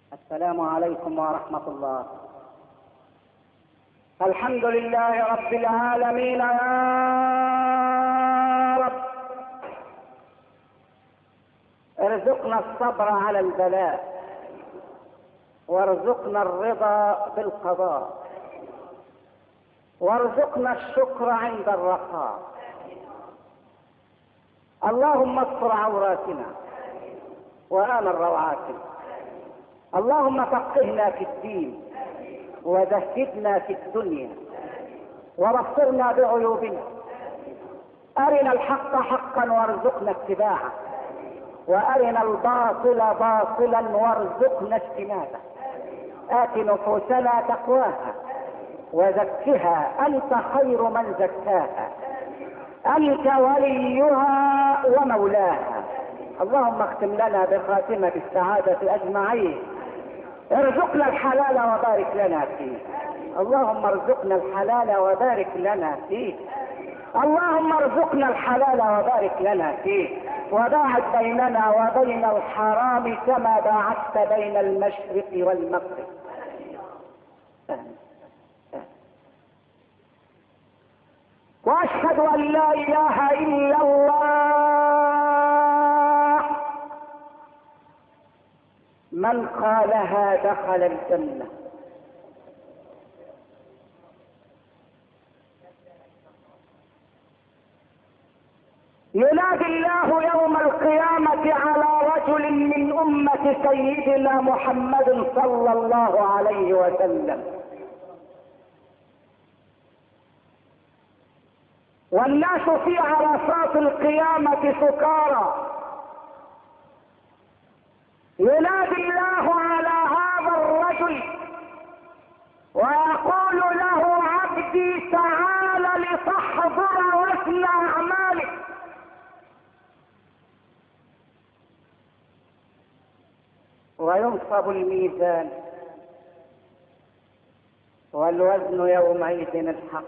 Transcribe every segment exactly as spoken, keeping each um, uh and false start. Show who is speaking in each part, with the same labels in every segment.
Speaker 1: السلام عليكم ورحمة الله. الحمد لله رب العالمين. يا رب ارزقنا الصبر على البلاء، وارزقنا الرضا بالقضاء، وارزقنا الشكر عند الرخاء. اللهم استر عوراتنا وآمن روعاتنا. اللهم فقهنا في الدين وزهدنا في الدنيا وبصرنا بعيوبنا. أرنا الحق حقا وارزقنا اتباعه، وأرنا الباطل باطلا وارزقنا اجتنابه. آت نفوسنا تقواها وزكها أنت خير من زكاها، أنت وليها ومولاها. اللهم اختم لنا بخاتمة السعادة أجمعين. ارزقنا الحلال وبارك لنا فيه. اللهم ارزقنا الحلال وبارك لنا فيه. اللهم ارزقنا الحلال وبارك لنا فيه، وباعد بيننا وبين الحرام كما باعدت بين المشرق والمغرب. واشهد ان لا اله الا الله، من قالها دخل الجنة. ينادي الله يوم القيامة على رجل من أمة سيدنا محمد صلى الله عليه وسلم، والناس في عرصات القيامة سكارى. ينادي الله على هذا الرجل ويقول له: عبدي تعال لتحضر وزن أعمالك. وينصب الميزان، والوزن يومئذ الحق.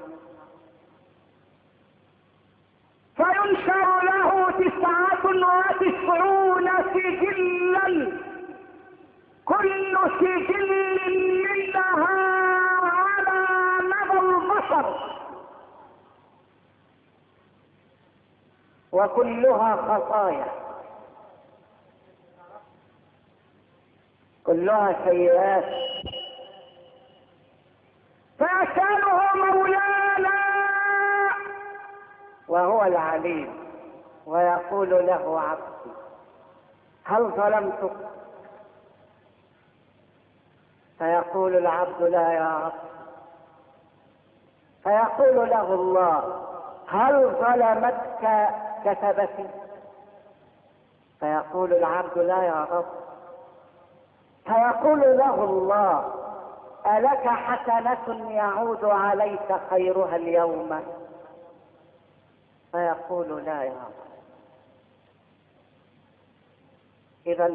Speaker 1: فينشر له تسعة وتسعون سجلا، كل سجل منها على مدى البصر، وكلها خطايا، كلها سيئات. فيسأله مولانا وهو العليم ويقول له: عبدي هل ظلمتك؟ فيقول العبد: لا يا رب. فيقول له الله: هل ظلمتك كتبتي؟ فيقول العبد: لا يا رب. فيقول له الله: ألك حسنة يعود عليك خيرها اليوم؟ فيقول: لا يا رب. إذن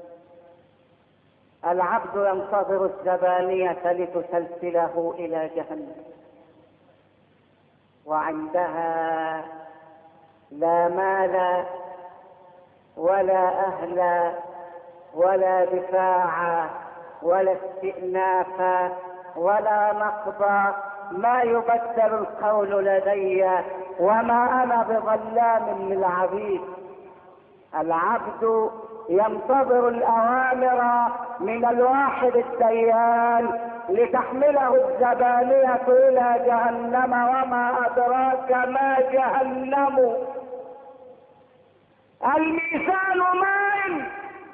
Speaker 1: العبد ينتظر الزبانية لتسلسله إلى جهنم، وعندها لا مال ولا أهل ولا دفاع ولا استئناف ولا نقض. ما يبدل القول لدي وما أنا بظلام للعبيد. العبد ينتظر الأوامر من الواحد الديان لتحمله الزبانية إلى جهنم، وما أدراك ما جهنم. الميزان ماء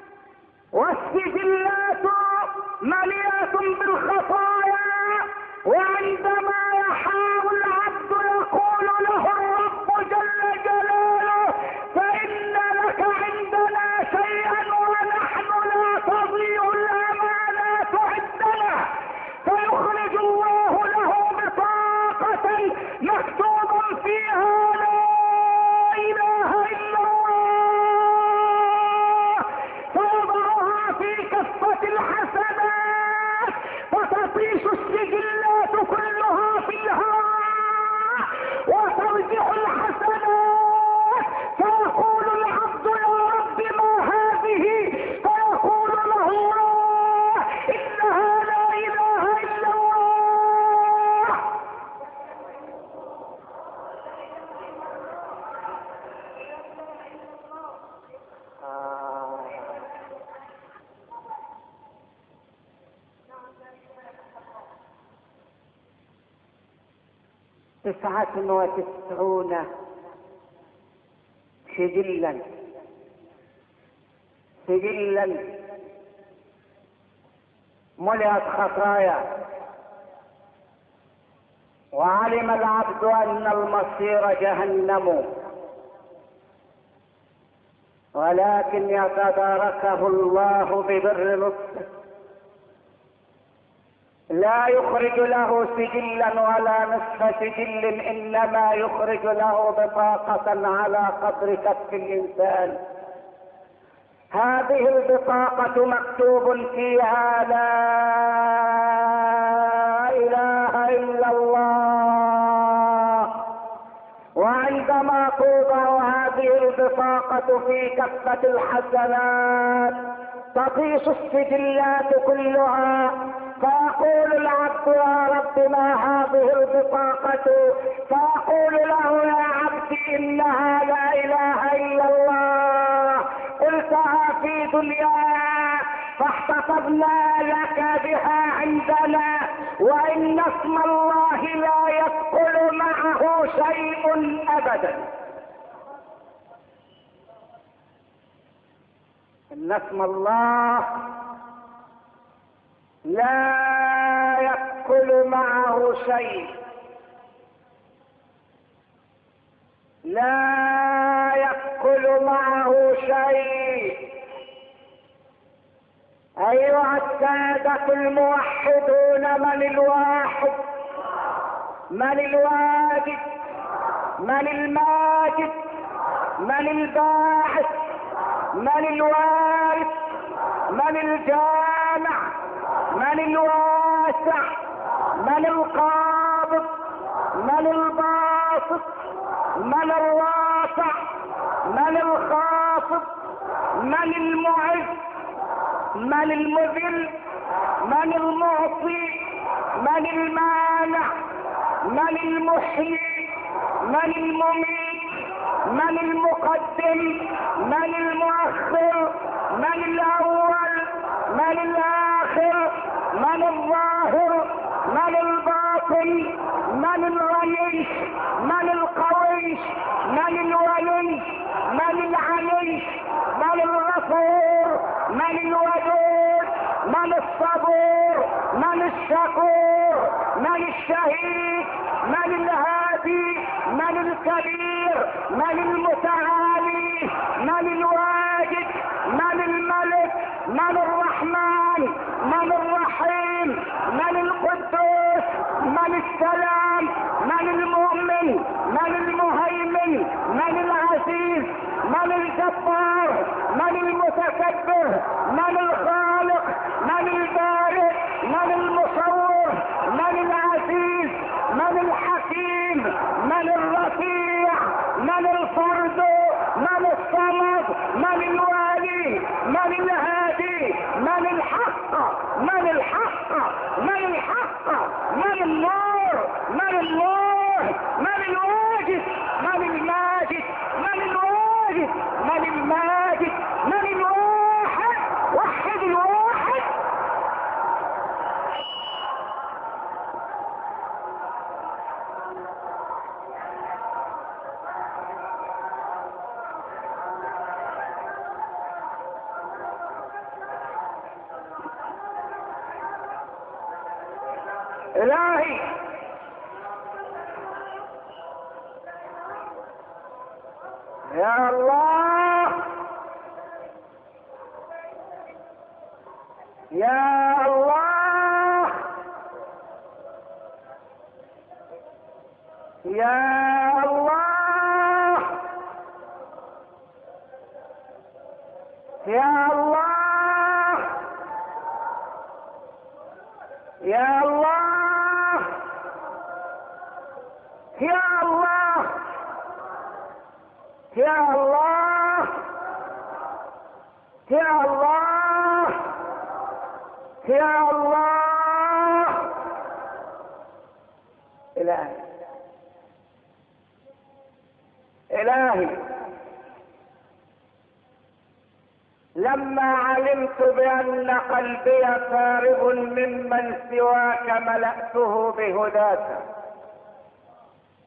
Speaker 1: والسجلات مليئة بالخطايا، وعندما يحار العبد يقول له الرب جل جلاله: فإن لك عندنا شيئا ونحن لا تضيع الأمانات عندنا. فيخرج الله له بطاقة مكتوب فيها: لا إله إلا الله. فيضعها في كفة الحسنات، فتطيش السجلات كلها في الهواء، وترجع الحسنات. فيقول العبد: يا رب ما هذه؟ فيقول له الله: تسعة وتسعون سجلا سجلا ملئت خطايا، وعلم العبد ان المصير جهنم، ولكن يتداركه الله ببر لطفه، لا يخرج له سجلا ولا نصف سجل، انما يخرج له بطاقة على قدر كف الانسان. هذه البطاقة مكتوب فيها لا اله الا الله، وعندما توضع هذه البطاقة في كفة الحسنات تطيش السجلات كلها، فيقول العبد يا رب ما هذه البطاقة؟ فيقول له يا عبدي انها لا اله الا الله، قلتها في دنياك فاحتفظنا لك بها عندنا، وان اسم الله لا يدخل معه شيء ابدا. ان اسم الله لا يدخل معه شيء، لا يدخل معه شيء. ايها السادة الموحدون، من الواحد؟ من الواجد؟ من الماجد؟ من الباعث؟ من الوارث؟ من الجامع؟ من الواسع؟ من القابض؟ من الباسط؟ من الرافع؟ من الخافض؟ من المعز؟ من المذل؟ من المعطي؟ من المانع؟ من المحيي؟ من المميت؟ من المقدم؟ من المؤخر؟ من الاول؟ من الاخر؟ من الظاهر؟ من الباطن؟ من الغني؟ من القوي؟ من الولي؟ من العلي؟ من الغفور؟ من الودود؟ من الصبور؟ من الشكور؟ من الشهيد؟ من الهادي؟ من الكبير؟ من المتعالي؟ من الواجد؟ من الملك؟ من الرحمن؟ من الرحيم؟ من القدوس؟ من السلام؟ من المؤمن؟ من المهيمن؟ من العزيز؟ من الجبار؟ من المتكبر؟ من الخالق؟ من البارئ؟ من المصور؟ من العزيز؟ من الحكيم؟ من الرفيع؟ من الفرد؟ من الصمد؟ من الوالي؟ من الهادي؟ من الحق؟ من الحق؟ من الحق؟ من النور؟ من النور؟ من الواجد؟ من الماجد؟ من الواجد؟ من الماجد؟ من الواحد؟ وحد الواحد. الهي يا الله، يا الله، يا الله، يا الله، يا الله، يا الله، يا الله، يا الله، يا الله. إلهي إلهي، لما علمت بأن قلبي فارغ ممن سواك ملأته بهداك،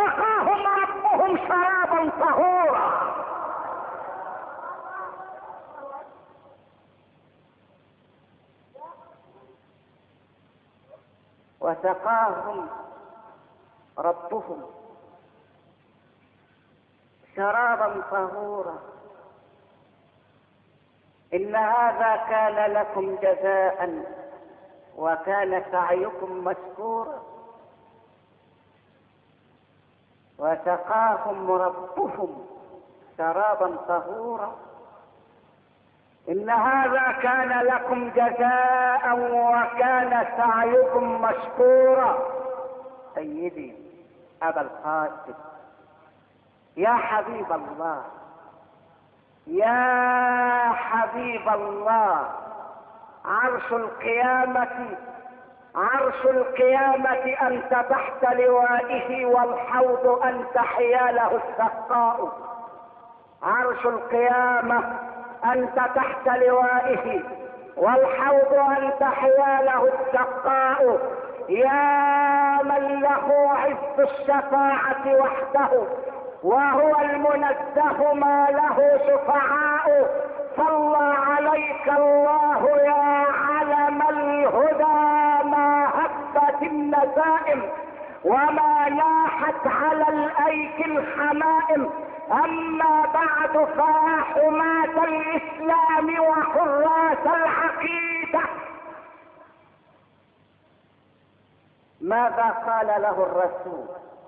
Speaker 1: وسقاهم ربهم شرابا طهورا. وسقاهم ربهم شرابا طهورا. إن هذا كان لكم جزاء وكان سعيكم مشكورا. وسقاهم ربهم شرابا طهورا. إن هذا كان لكم جزاء وكان سعيكم مشكورا. سيدي أبا القاسم، يا حبيب الله، يا حبيب الله، عرش القيامة عرش القيامة أنت تحت لوائه، والحوض أنت حياله السقاء. عرش القيامة أنت تحت لوائه، والحوض أنت حياله السقاء. يا من له عز الشفاعة وحده، وهو المنزه ما له شفعاء. صلى عليك الله يا علم الهدى، ما هبت النسائم وما لاحت على الايك الحمائم. اما بعد فيا حماة الاسلام وحراس العقيدة، ماذا قال له الرسول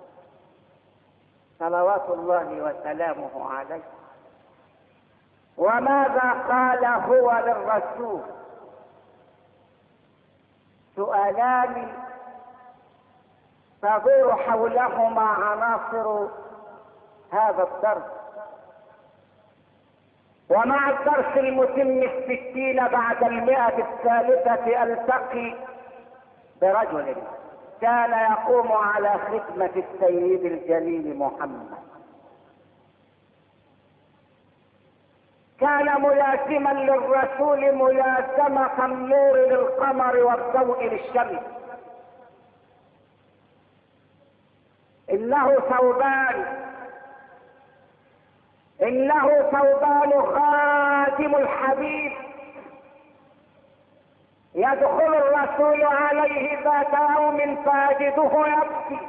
Speaker 1: صلوات الله وسلامه عليه؟ وماذا قال هو للرسول؟ سؤالان تدور حولهما عناصر هذا الدرس. ومع الدرس المتم الستين بعد المئة الثالثة التقي برجل كان يقوم على خدمة السيد الجليل محمد. كان ملازما للرسول ملازمة النور للقمر والضوء للشمس. إنه ثوبان إنه ثوبان خادم الحبيب. يدخل الرسول عليه ذات يوم فيجده يبكي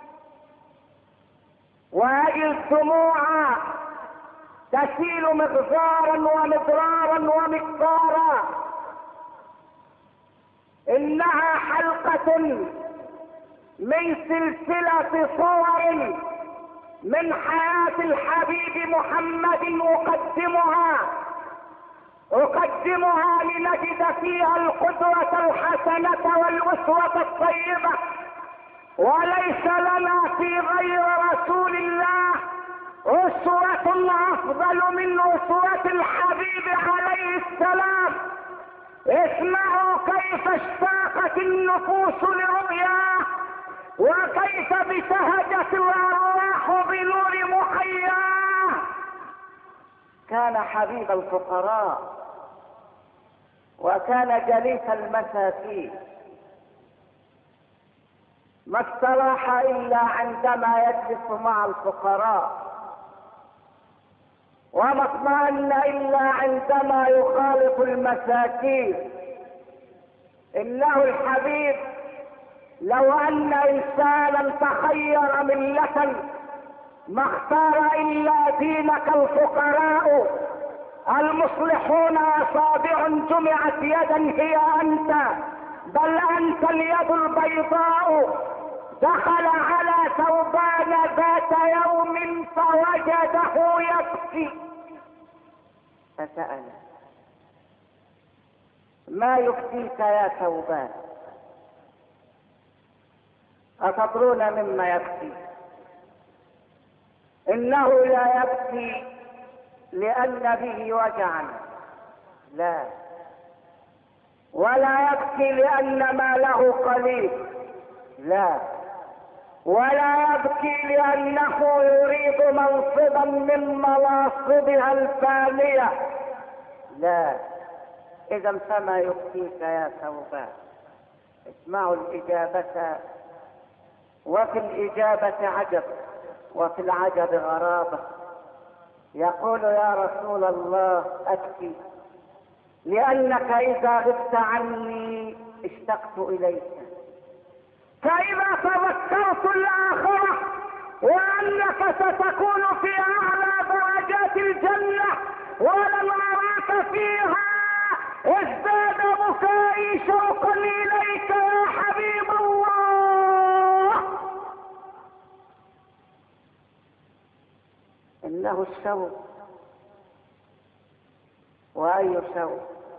Speaker 1: ويجد دموعا تسيل مغزارا ومضرارا ومقدارا. إنها حلقة من سلسلة صور من حياة الحبيب محمد أقدمها أقدمها لنجد فيها القدوة الحسنة والأسوة الطيبة. وليس لنا في غير رسول الله أسوة أفضل من أسوة الحبيب عليه السلام. اسمعوا كيف اشتاقت النفوس لرؤياه، وكيف ابتهجت الأرواح بنور محياه. كان حبيب الفقراء وكان جليس المساكين، ما استراح إلا عندما يجلس مع الفقراء، وما اطمأن إلا عندما يخالط المساكين. إنه الحبيب لو أن إنسانا تخير ملة ما اختار إلا دينك الفقراء المصلحون، أصابع جمعت يدا هي أنت، بل أنت اليد البيضاء. دخل على ثوبان ذات يوم فوجده يبكي فسأل: ما يبكيك يا ثوبان؟ أتدرون مما يبكي؟ إنه لا يبكي لأن به وجعا، لا، ولا يبكي لأن ماله قليل، لا، ولا يبكي لأنه يريد منصبا من مناصبها الفانية، لا. إذا فما يبكيك يا ثوبان؟ اسمعوا الإجابة، وفي الإجابة عجب. وفي العجب غرابة. يقول يا رسول الله أبكي لأنك إذا غبت عني اشتقت إليك، فإذا تذكرت الآخرة وأنك ستكون في أعلى درجات الجنة ولم أراك فيها ازداد بكائي شوقا إليك يا حبيب الله. إنه الشوق، وأي شوق؟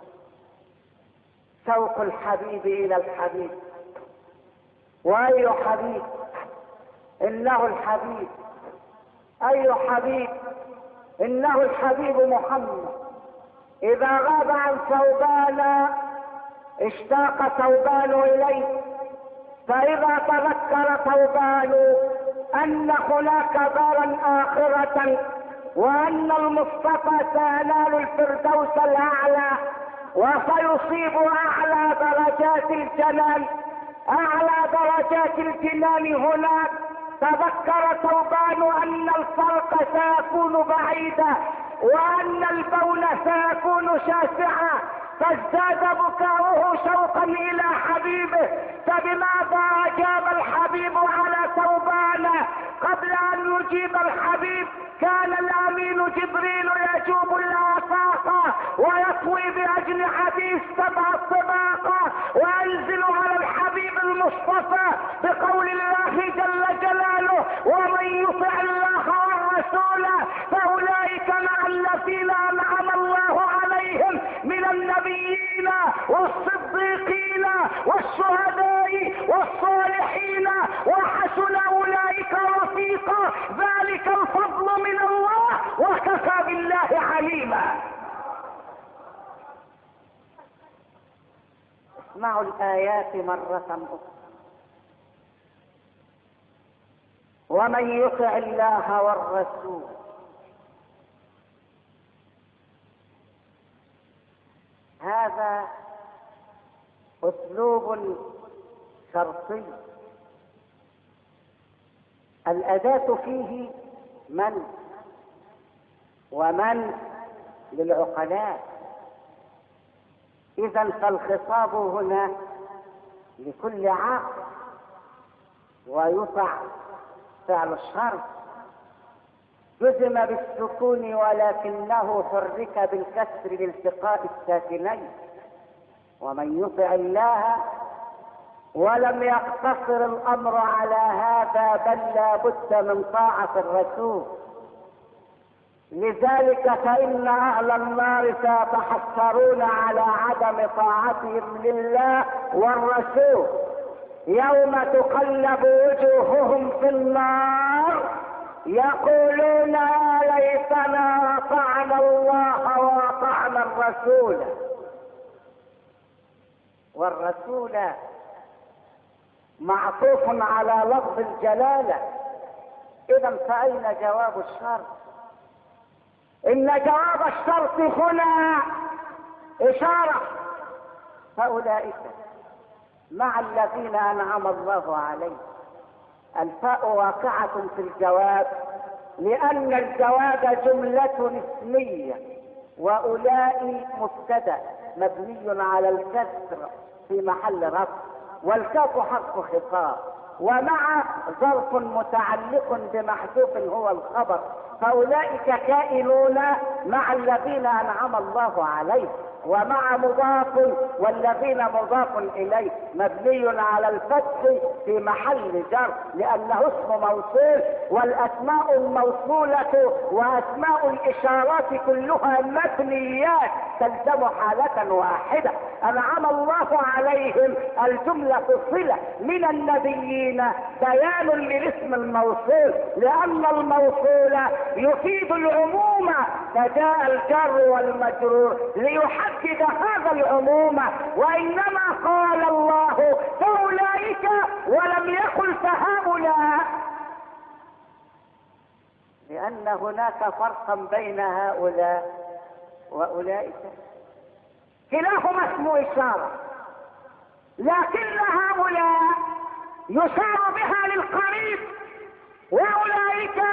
Speaker 1: شوق الحبيب إلى الحبيب. وأي حبيب؟ إنه الحبيب. أي حبيب؟ إنه الحبيب محمد. إذا غاب عن ثوبان اشتاق ثوبان إليه، فإذا تذكر ثوبان أن هناك دارا آخرة وأن المصطفى سينال الفردوس الأعلى وسيصيب أعلى درجات الجنان، أعلى درجات الجنان هناك، تذكر ثوبان أن الفرق سيكون بعيدا وأن البول سيكون شاسعا، فازداد بكاؤه شوقا إلى حبيبه. فبماذا أجاب الحبيب على ثوبان؟ قبل أن يجيب الحبيب كان الأمين جبريل يجوب الآفاق ويطوي بأجنحته السبع الطباق وينزل على الحبيب المصطفى بقول الله جل جلاله: ومن يطع الله والرسول فأولئك مع الذين أنعم الله عليهم من النبيين والصديقين والشهداء والصالحين وحسن أولئك رفيقا، ذلك الفضل من الله وكفى بالله عليما. اسمعوا الآيات مرة أخرى: ومن يطع الله والرسول. هذا أسلوب شرطي، الأداة فيه من، ومن للعقلاء. إذن فالخطاب هنا لكل عاقل، ويطع فعل الشرط جزم بالسكون ولكنه حرك بالكسر لالتقاء الساكنين. ومن يطع الله، ولم يقتصر الامر على هذا بل لا بد من طاعة الرسول. لذلك فإن أهل النار سيتحسرون على عدم طاعتهم لله والرسول يوم تقلب وجوههم في النار يقولون يا ليتنا أطعنا الله وأطعنا الرسول. والرسول معطوف على لفظ الجلالة، إذا فأين جواب الشرط؟ إن جواب الشرط هنا إشارة: فأولئك مع الذين أنعم الله عليهم. الفاء واقعة في الجواب لأن الجواب جملة اسمية، وأولئك مبتدأ مبني على الكسر في محل رفع، والكاف حرف خطاب، ومع ظرف متعلق بمحذوف هو الخبر. فأولئك كائنون مع الذين أنعم الله عليهم، ومع مضاف والذين مضاف إليه مبني على الفتح في محل جر لأنه اسم موصول، والأسماء الموصولة وأسماء الإشارات كلها مبنيات تلزم حالة واحدة. أنعم الله عليهم الجملة صلة من النبيين بيان للاسم الموصول، لأن الموصول يفيد العموم، فجاء الجر والمجرور ليحدد هذا العموم. وإنما قال الله فأولئك ولم يقل فهؤلاء، لأن هناك فرقا بين هؤلاء وأولئك، كلاهما اسم إشارة، لكن هؤلاء يشار بها للقريب وأولئك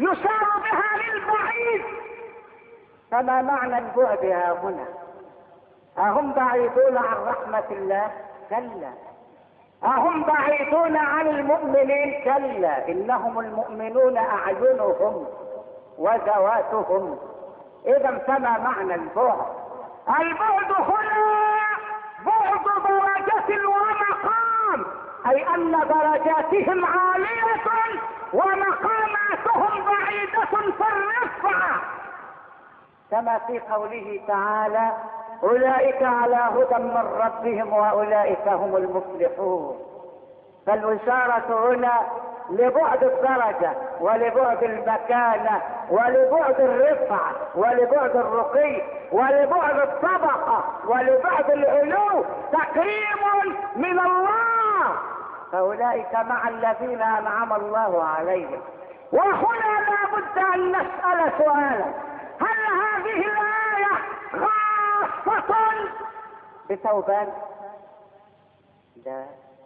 Speaker 1: يشار بها للبعيد. فما معنى البعد ها هنا؟ أهم بعيدون عن رحمة الله؟ كلا. أهم بعيدون عن المؤمنين؟ كلا، إنهم المؤمنون أعينهم وذواتهم. إذا فما معنى البعد؟ البعد هنا بعد درجة ومقام، أي أن درجاتهم عالية ومقاماتهم بعيدة في الرفعة، كما في قوله تعالى: أولئك على هدى من ربهم وأولئك هم المفلحون. فالإشارة هنا لبعد الدرجة ولبعد المكانة ولبعد الرفعة ولبعد الرقي ولبعد الطبقة ولبعد العلو، تكريم من الله. فأولئك مع الذين أنعم الله عليهم. وهنا لا بد أن نسأل سؤالا: هل هذه الآية خاصة بثوبان؟ لا،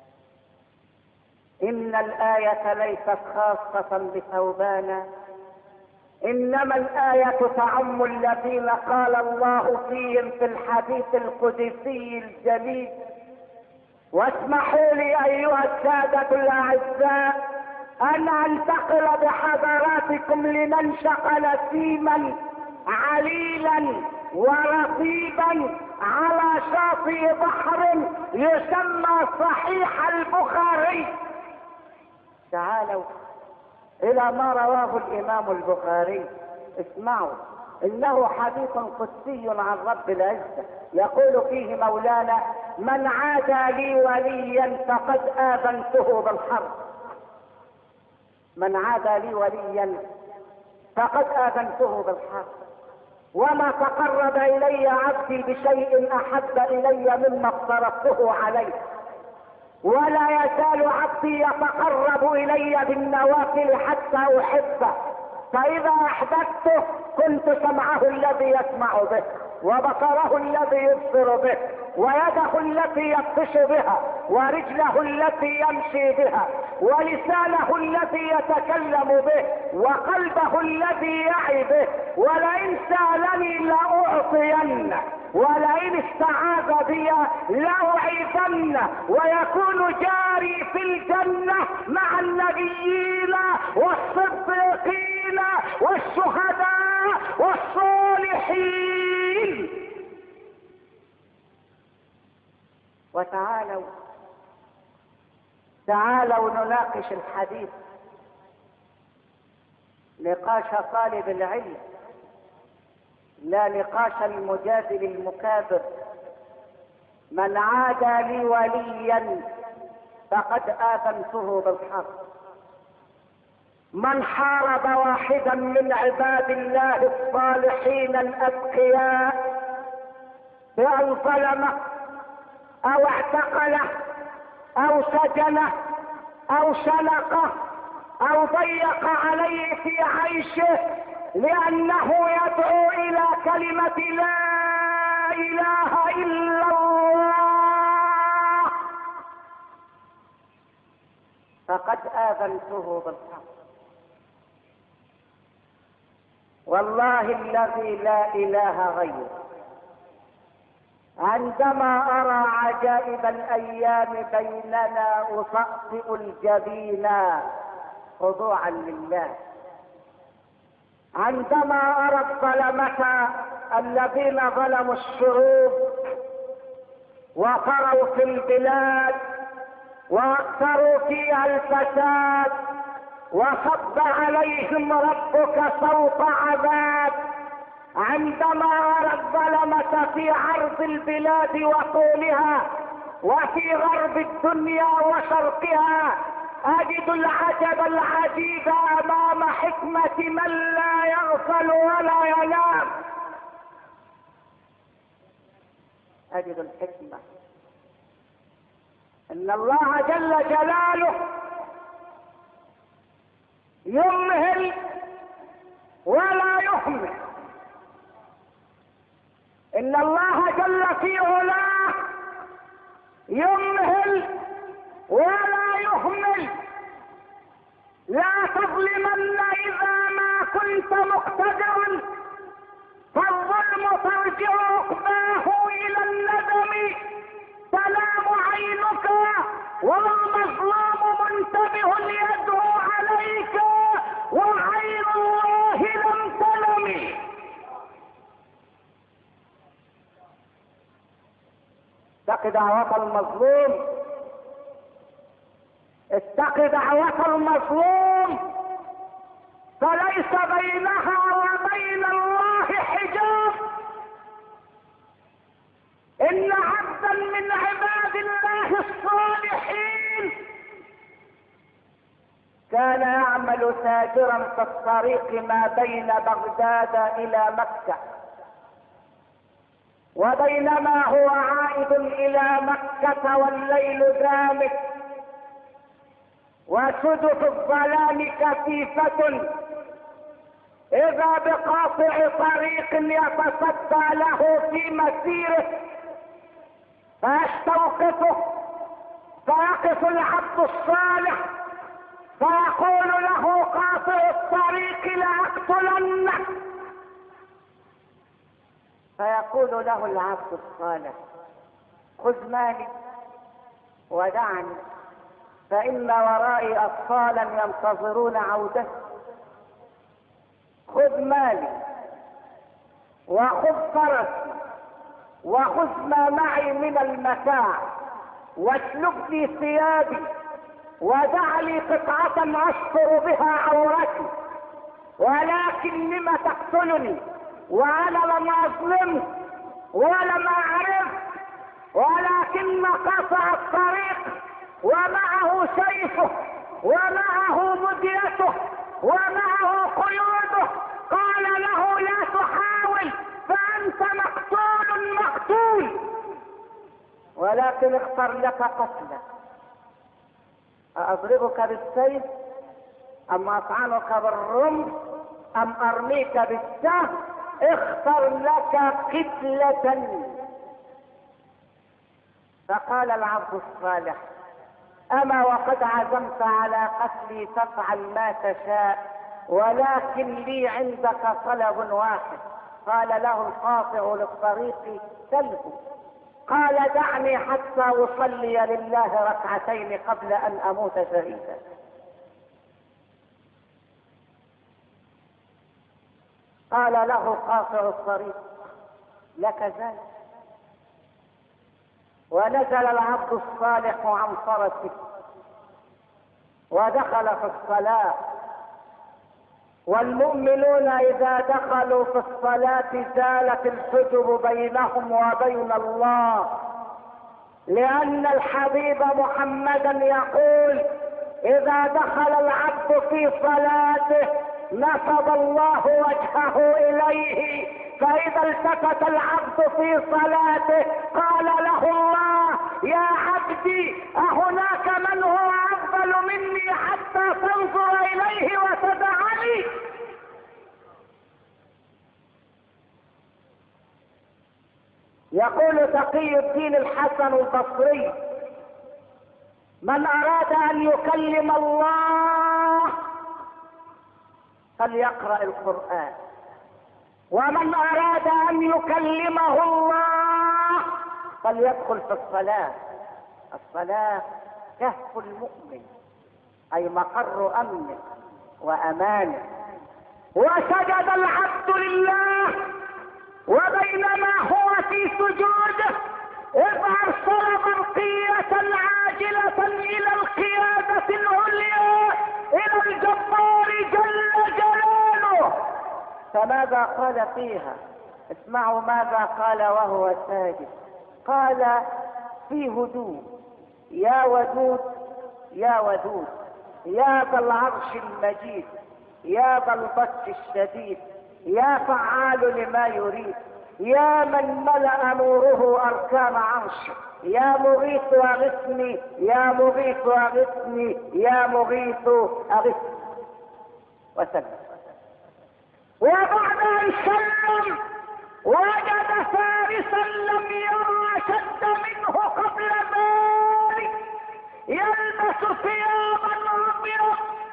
Speaker 1: إن الآية ليست خاصة بثوبان، إنما الآية تعم الذين قال الله فيهم في الحديث القدسي الجليل. واسمحوا لي أيها السادة الأعزاء أن أنتقل بحضراتكم لننشق نسيما عليلا ورطيبا على شاطئ بحر يسمى صحيح البخاري. تعالوا إلى ما رواه الإمام البخاري. اسمعوا، إنه حديث قدسي عن رب العزة، يقول فيه مولانا: من عادى لي وليا فقد آذنته بالحرب. من عادى لي وليا فقد آذنته بالحرب. وما تقرب إلي عبدي بشيء أحب إلي مما افترضته عليه، ولا يزال عبدي يتقرب إلي بالنوافل حتى أحبه، فإذا أحببته كنت سمعه الذي يسمع به، وبصره الذي يبصر به، ويده التي يبطش بها، ورجله التي يمشي بها، ولسانه الذي يتكلم به، وقلبه الذي يعي به. ولئن سألني لأعطينه، ولئن استعاذ بي لأعيذنه، ويكون جاري في الجنة مع النبيين والصديقين والشهداء والصالحين. وتعالوا تعالوا نناقش الحديث نقاش طالب العلم، لا نقاش المجادل المكابر. من عادى لي وليا فقد آذنته بالحرب. من حارب واحدا من عباد الله الصالحين الأتقياء بأن ظلمه أو اعتقله أو سجنه أو شنقه أو ضيق عليه في عيشه لأنه يدعو إلى كلمة لا إله إلا الله، فقد آذنته بالحق. والله الذي لا إله غيره، عندما أرى عجائب الأيام بيننا أطأطئ الجبين خضوعا لله. عندما أرى الظلمة الذين ظلموا الشعوب وطروا في البلاد وأكثروا فيها الفساد وصب عليهم ربك صوت عذاب، عندما أرى الظلمة في عرض البلاد وطولها وفي غرب الدنيا وشرقها، أجد العجب العجيب أمام حكمة من لا يغفل ولا ينام. أجد الحكمة إن الله جل جلاله يمهل ولا يهمل، إن الله جل في علاه يمهل ولا يهمل. لا تظلمن إذا ما كنت مقتدرا فالظلم ترجع عقباه الى الندم. تنام عينك والمظلوم منتبه يدعو عليك وعين الله لم تنم. اتق دعوة المظلوم، اتق دعوة المظلوم، فليس بينها وبين الله حجاب. ان عبدا من عباد الله الصالحين كان يعمل تاجرا في الطريق ما بين بغداد الى مكة، وبينما هو عائد الى مكة والليل دامس وسدف الظلام كثيفة، اذا بقاطع طريق يتصدى له في مسيره فيستوقفه، فيقف العبد الصالح فيقول له قاطع الطريق لأقتلنك، فيقول له العبد الصالح خذ مالي ودعني فإن ورائي أطفالا ينتظرون عودتي. خذ مالي وخذ فرسي وخذ ما معي من المتاع واسلب لي ثيابي ودع لي قطعة أستر بها عورتي، ولكن لم تقتلني وأنا لم أظلمك ولم أعرف، ولكن قطع الطريق ومعه سيفه ومعه مديته ومعه قيوده، قال له لا تحاول فأنت مقتول مقتول، ولكن اختر لك قتلك، أضربك بالسيف أم أطعنك بالرمح أم أرميك بالسهم؟ اختر لك قتلة. فقال العبد الصالح أما وقد عزمت على قتلي فافعل ما تشاء، ولكن لي عندك طلب واحد. قال له القاطع للطريق سله. قال دعني حتى أصلي لله ركعتين قبل أن أموت شهيدا. قال له قاطع الطريق لك ذلك. ونزل العبد الصالح عن فرسه ودخل في الصلاة. والمؤمنون إذا دخلوا في الصلاة زالت الحجب بينهم وبين الله، لأن الحبيب محمدا يقول إذا دخل العبد في صلاته نصب الله وجهه إليه، فإذا التفت العبد في صلاته قال له الله يا عبدي أهناك من هو أفضل مني حتى تنظر إليه وتدعني؟ يقول تقي الدين الحسن البصري من أراد أن يكلم الله فليقرأ القرآن، ومن أراد أن يكلمه الله فليدخل في الصلاة. الصلاة كهف المؤمن أي مقر أمنه وأمانه. وسجد العبد لله وبينما هو في سجوده إذ أرسل برقية عاجلة إلى القيادة العليا إلى الجبار جل جلاله. فماذا قال فيها؟ اسمعوا ماذا قال وهو ساجد. قال في هدوء يا ودود يا ودود يا ذا العرش المجيد يا ذا البطش الشديد يا فعال لما يريد يا من ملأ نوره أركان عرشه يا مغيث أغثني يا مغيث أغثني يا مغيث أغثني. وسلم. وبعد أن سلم وجد فارسا لم يرى أشد منه قبل ذلك يلبس ثيابا أبيض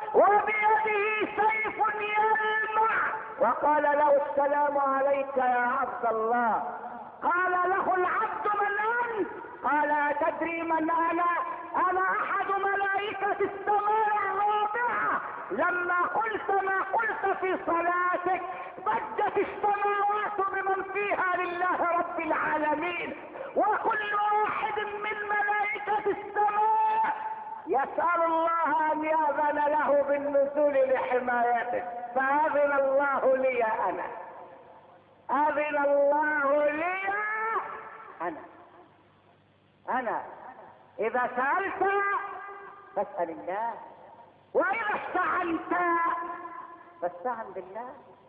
Speaker 1: وبيده سيف يلمع، وقال له السلام عليك يا عبد الله. قال له العبد من انت؟ قال اتدري من انا؟ انا احد ملائكة السماء الرابعة. لما قلت ما قلت في صلاتك ضجت السماوات بمن فيها لله رب العالمين، وكل واحد من ملائكة السماء يسأل الله ان يأذن له بالنزول لحمايته، فأذن الله لي انا، أذن الله لي انا. انا اذا سألت فاسأل الله، واذا استعنت فاستعن بالله.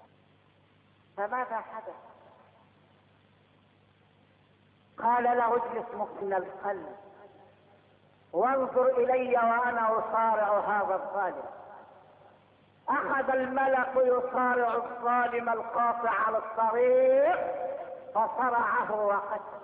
Speaker 1: فماذا حدث؟ قال له اجلس محسن القلب وانظر الي وانا اصارع هذا الظالم. اخذ الملك يصارع الظالم القاطع على الطريق فصرعه وقتله،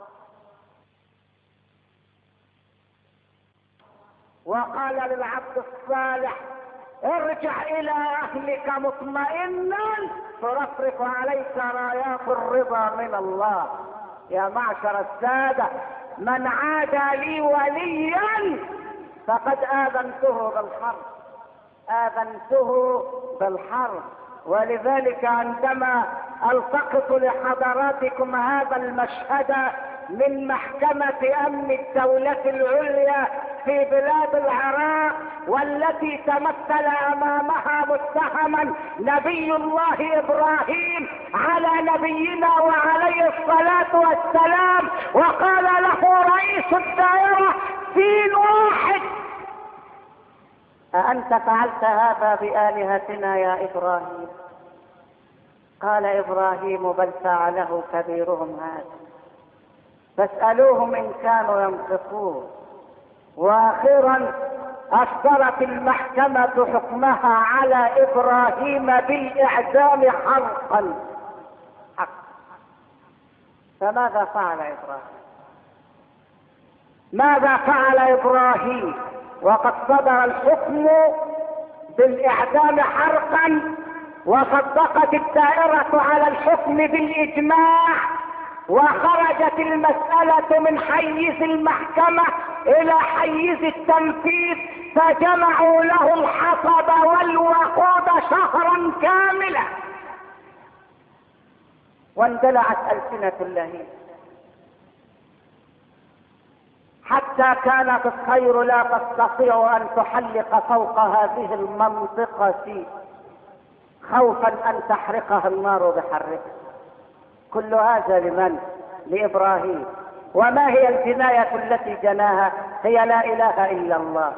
Speaker 1: وقال للعبد الصالح ارجع الى اهلك مطمئنا ترفرف عليك رايات الرضا من الله. يا معشر السادة، من عادى لي وليا فقد آذنته بالحرب، آذنته بالحرب. ولذلك عندما التقط لحضراتكم هذا المشهد من محكمة امن الدولة العليا في بلاد العراق، والتي تمثل امامها متهما نبي الله ابراهيم على نبينا وعليه الصلاة والسلام، وقال له رئيس الدائرة سين واحد أأنت فعلت هذا بآلهتنا يا إبراهيم؟ قال إبراهيم بل فعله كبيرهم هذا فاسألوهم إن كانوا ينطقون. وأخيرا أصدرت المحكمة حكمها على إبراهيم بالإعدام حرقا حق. فماذا فعل إبراهيم؟ ماذا فعل إبراهيم وقد صدر الحكم بالإعدام حرقا وصدقت الدائرة على الحكم بالإجماع، وخرجت المسألة من حيز المحكمة إلى حيز التنفيذ، فجمعوا له الحطب والوقود شهرا كاملا، واندلعت ألسنة اللهيب حتى كانت الطير لا تستطيع أن تحلق فوق هذه المنطقة خوفا أن تحرقها النار بحرها. كل هذا لمن؟ لإبراهيم. وما هي الجناية التي جناها؟ هي لا إله إلا الله.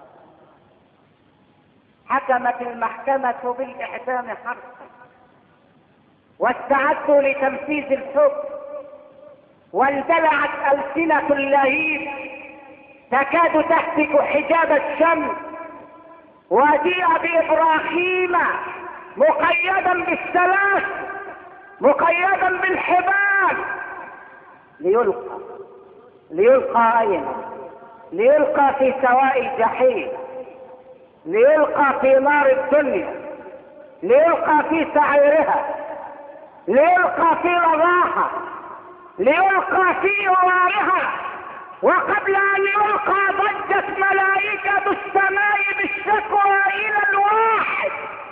Speaker 1: حكمت المحكمة بالإعدام حرقا واستعدوا لتنفيذ الحكم، واندلعت ألسنة اللهيب تكاد تهتك حجاب الشمس، وجيء بإبراهيم مقيدا بالسلاح مقيدا بالحبال ليلقى ليلقى أين؟ ليلقى في سواء الجحيم، ليلقى في نار الدنيا، ليلقى في سعيرها، ليلقى في رضاها، ليلقى في نارها. وقبل ان يلقى ضجت ملائكة السماء بالشكوى الى الواحد.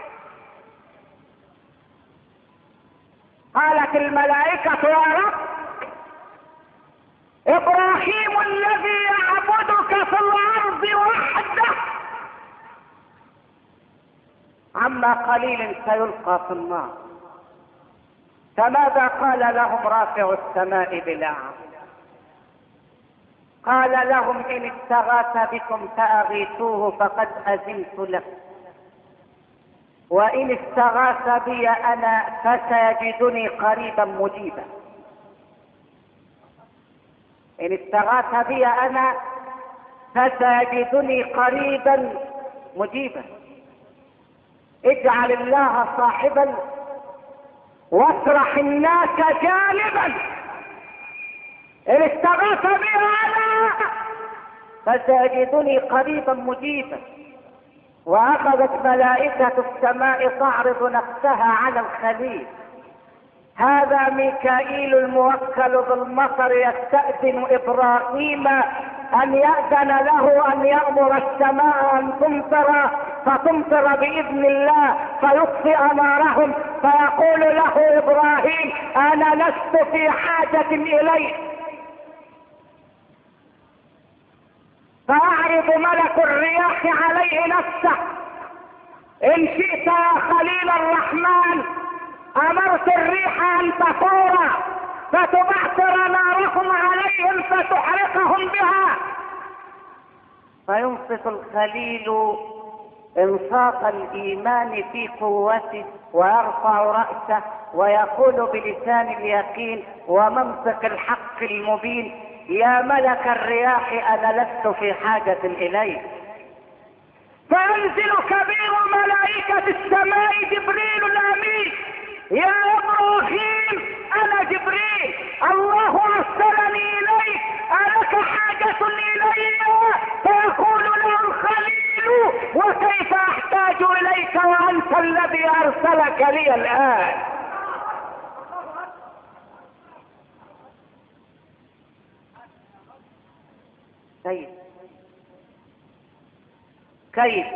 Speaker 1: قالت الملائكة يا رب، ابراهيم الذي يعبدك في الارض وحده عما قليل سيلقى في النار. فماذا قال لهم رافع السماء بلعب؟ قال لهم ان استغاث بكم فاغيثوه فقد اذنت له، وان استغاث بي انا فسيجدني قريبا مجيبا. ان استغاث بي انا فسيجدني قريبا مجيبا. اجعل الله صاحبا واطرح الناس جانبا. ان استغاث بي انا فسيجدني قريبا مجيبا. واخذت ملائكة السماء تعرض نفسها على الخليل. هذا ميكائيل الموكل بالمطر يستأذن ابراهيم ان يأذن له ان يأمر السماء ان تمطر، فتمطر باذن الله فيطفئ نارهم، فيقول له ابراهيم انا لست في حاجة اليك. فيعرض ملك الرياح عليه نفسه: ان شئت يا خليل الرحمن امرت الريح ان تفور فتبعثر نارهم عليهم فتحرقهم بها. فينصت الخليل انصات الايمان في قوته ويرفع رأسه ويقول بلسان اليقين ومنطق الحق المبين: يا ملك الرياح انا لست في حاجة اليك. فينزل كبير ملائكة السماء جبريل الامين: يا ابراهيم انا جبريل، الله ارسلني اليك، الك حاجة الي؟ فيقول له الخليل: وكيف احتاج اليك وانت الذي ارسلك لي الان؟ كيف كيف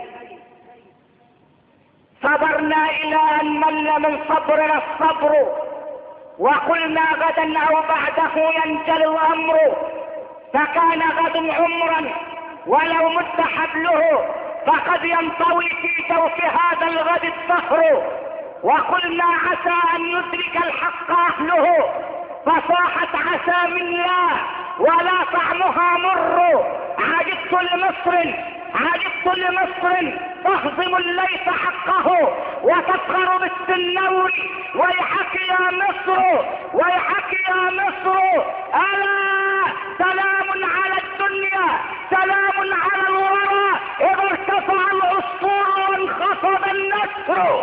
Speaker 1: صبرنا الى ان مل من صبرنا الصبر، وقلنا غدا او بعده ينجلي الامر، فكان غد عمرا ولو مد حبله فقد ينطوي في جوف هذا الغد الصخر. وقلنا عسى ان يدرك الحق اهله، فصاحت عسى من لا ولا طعمها مر. عجبت لمصر عجبت لمصر تهضم الليث حقه وتفخر بالسنور. ويحك يا مصر ويحك يا مصر، الا سلام على الدنيا سلام على الورى اذا ارتفع العصفور وانخفض النسر.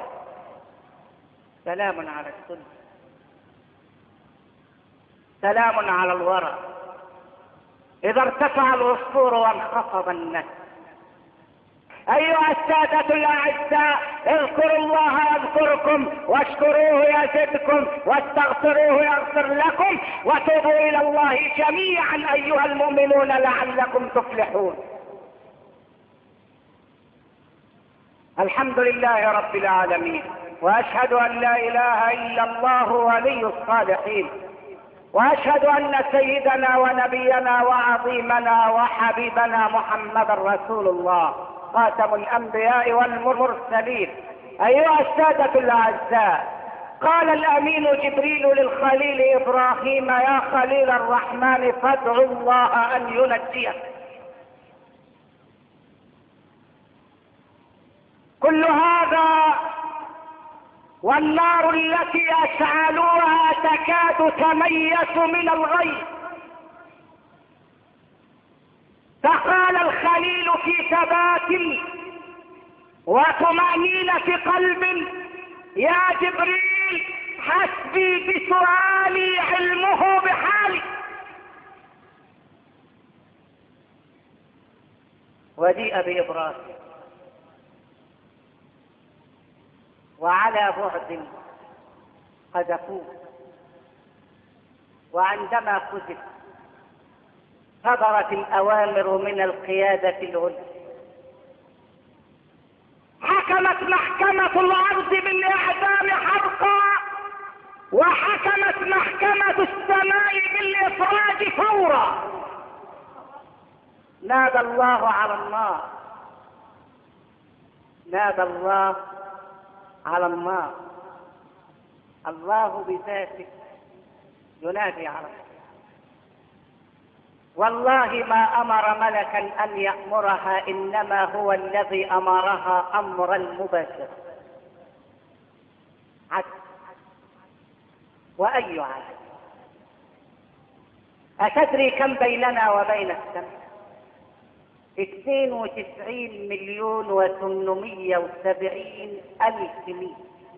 Speaker 1: سلام على الدنيا سلام على الورى اذا ارتفع العصفور وانخفض النسر. ايها السادة الاعزاء، اذكروا الله يذكركم واشكروه يزدكم واستغفروه يغفر لكم وتوبوا الى الله جميعا ايها المؤمنون لعلكم تفلحون. الحمد لله رب العالمين، واشهد ان لا اله الا الله ولي الصالحين، واشهد ان سيدنا ونبينا وعظيمنا وحبيبنا محمد رسول الله خاتم الانبياء والمرسلين. ايها السادة الاعزاء، قال الامين جبريل للخليل ابراهيم: يا خليل الرحمن فادعوا الله ان ينجيك. كل هذا والنار التي اشعلوها تكاد تميز من الغيظ. فقال الخليل في ثبات وطمأنينة قلب: يا جبريل حسبي بسؤالي علمه بحالي. وجيء بإبراهيم وعلى بعد قذفوه، وعندما قذف صدرت الأوامر من القيادة العليا. حكمت محكمة الأرض بالإعدام حرقا، وحكمت محكمة السماء بالإفراج فورا. نادى الله على النار، نادى الله على النار. الله بذاته ينادي على النار. والله ما امر ملكا ان يأمرها، انما هو الذي امرها امرا مباشرا. عدل. واي عدل؟ اتدري كم بيننا وبين السماء؟ اثنين وتسعين مليون وثمانمائة وسبعين الف ميل.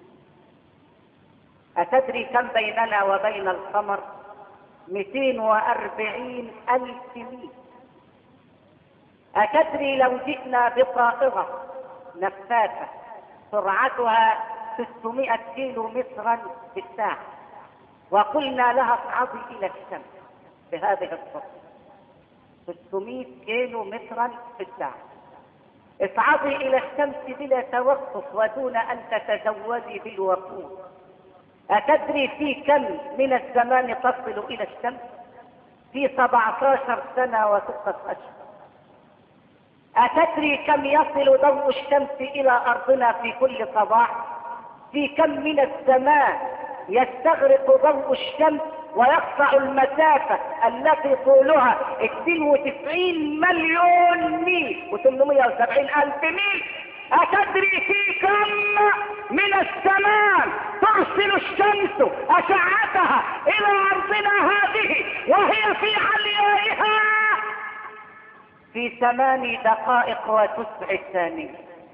Speaker 1: اتدري كم بيننا وبين القمر؟ مئتين واربعين الف ميل. اتدري لو جئنا بطائرة نفاثة سرعتها ستمائة كيلو مترا في الساعة، وقلنا لها اصعدي إلى الشمس بهذه السرعة ستمائة كيلو مترا في الساعة، اصعدي إلى الشمس بلا توقف ودون أن تتزودي بالوقود. أتدري في كم من الزمان تصل إلى الشمس؟ في سبعة عشر سنة وستة أشهر. أتدري كم يصل ضوء الشمس إلى أرضنا في كل صباح؟ في كم من الزمان يستغرق ضوء الشمس ويقطع المسافة التي طولها اثنين وتسعين مليون ميل وثمانمائة وسبعين ألف ميل؟ أتدري في كم من الزمان ترسل الشمس أشعتها إلى أرضنا هذه وهي في عليائها؟ في ثمان دقائق وتسع ثانية.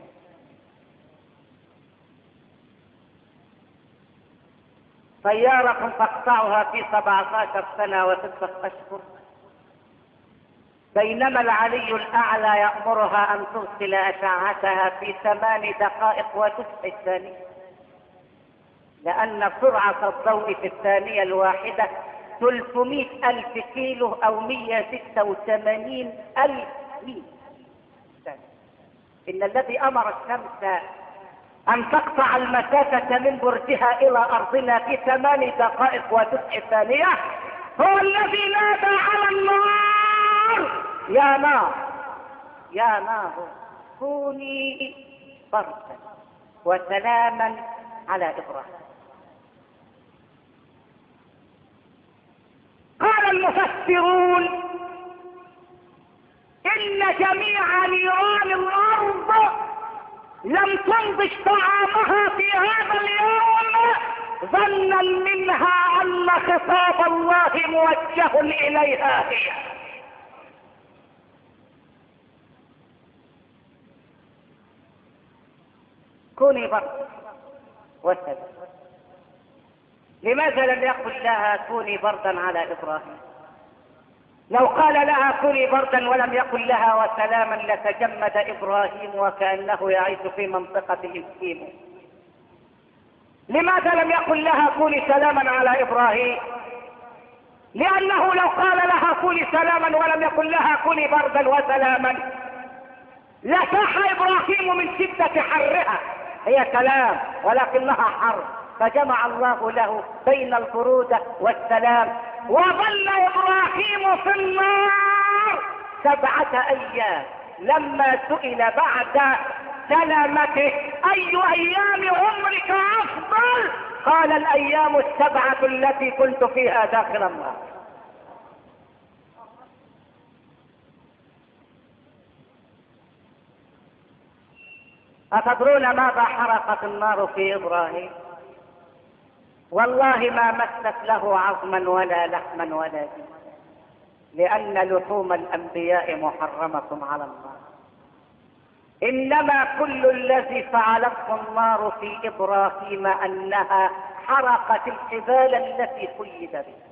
Speaker 1: سيارة تقطعها في سبعة عشر سنة وستة أشهر، بينما العلي الأعلى يأمرها أن ترسل أشعتها في ثمان دقائق وتسع ثانية، لأن سرعة الضوء في الثانية الواحدة ثلاثمائة ألف كيلو أو مئة وستة وثمانين ألف ميل. إن الذي أمر الشمس أن تقطع المسافة من برجها إلى أرضنا في ثمان دقائق وتسع ثانية هو الذي نادى على النار: يا نار يا نار كوني بردا وسلاما على إبراهيم. قال المفسرون إن جميع نيران الأرض لم تنضج طعامها في هذا اليوم ظنا منها أن خطاب الله موجه إليها هي. كوني بردا وسلام. لماذا لم يقل لها كوني بردا على إبراهيم؟ لو قال لها كوني بردا ولم يقل لها وسلاما لتجمد إبراهيم وكأنه يعيش في منطقة الإسكيمو. لماذا لم يقل لها كوني سلاما على إبراهيم؟ لأنه لو قال لها كوني سلاما ولم يقل لها كوني بردا وسلاما لصاح إبراهيم من شدة حرها. هي كلام ولكنها حر، فجمع الله له بين البرودة والسلام، وظل إبراهيم في النار سبعة أيام. لما سئل بعد سلامته أي أيام عمرك أفضل؟ قال الأيام السبعة التي كنت فيها داخل النار. أتدرون ماذا حرقت النار في إبراهيم؟ والله ما مست له عظما ولا لحما ولا دم، لأن لحوم الأنبياء محرمة على النار. إنما كل الذي فعلته النار في إبراهيم أنها حرقت الحبال التي قيد بها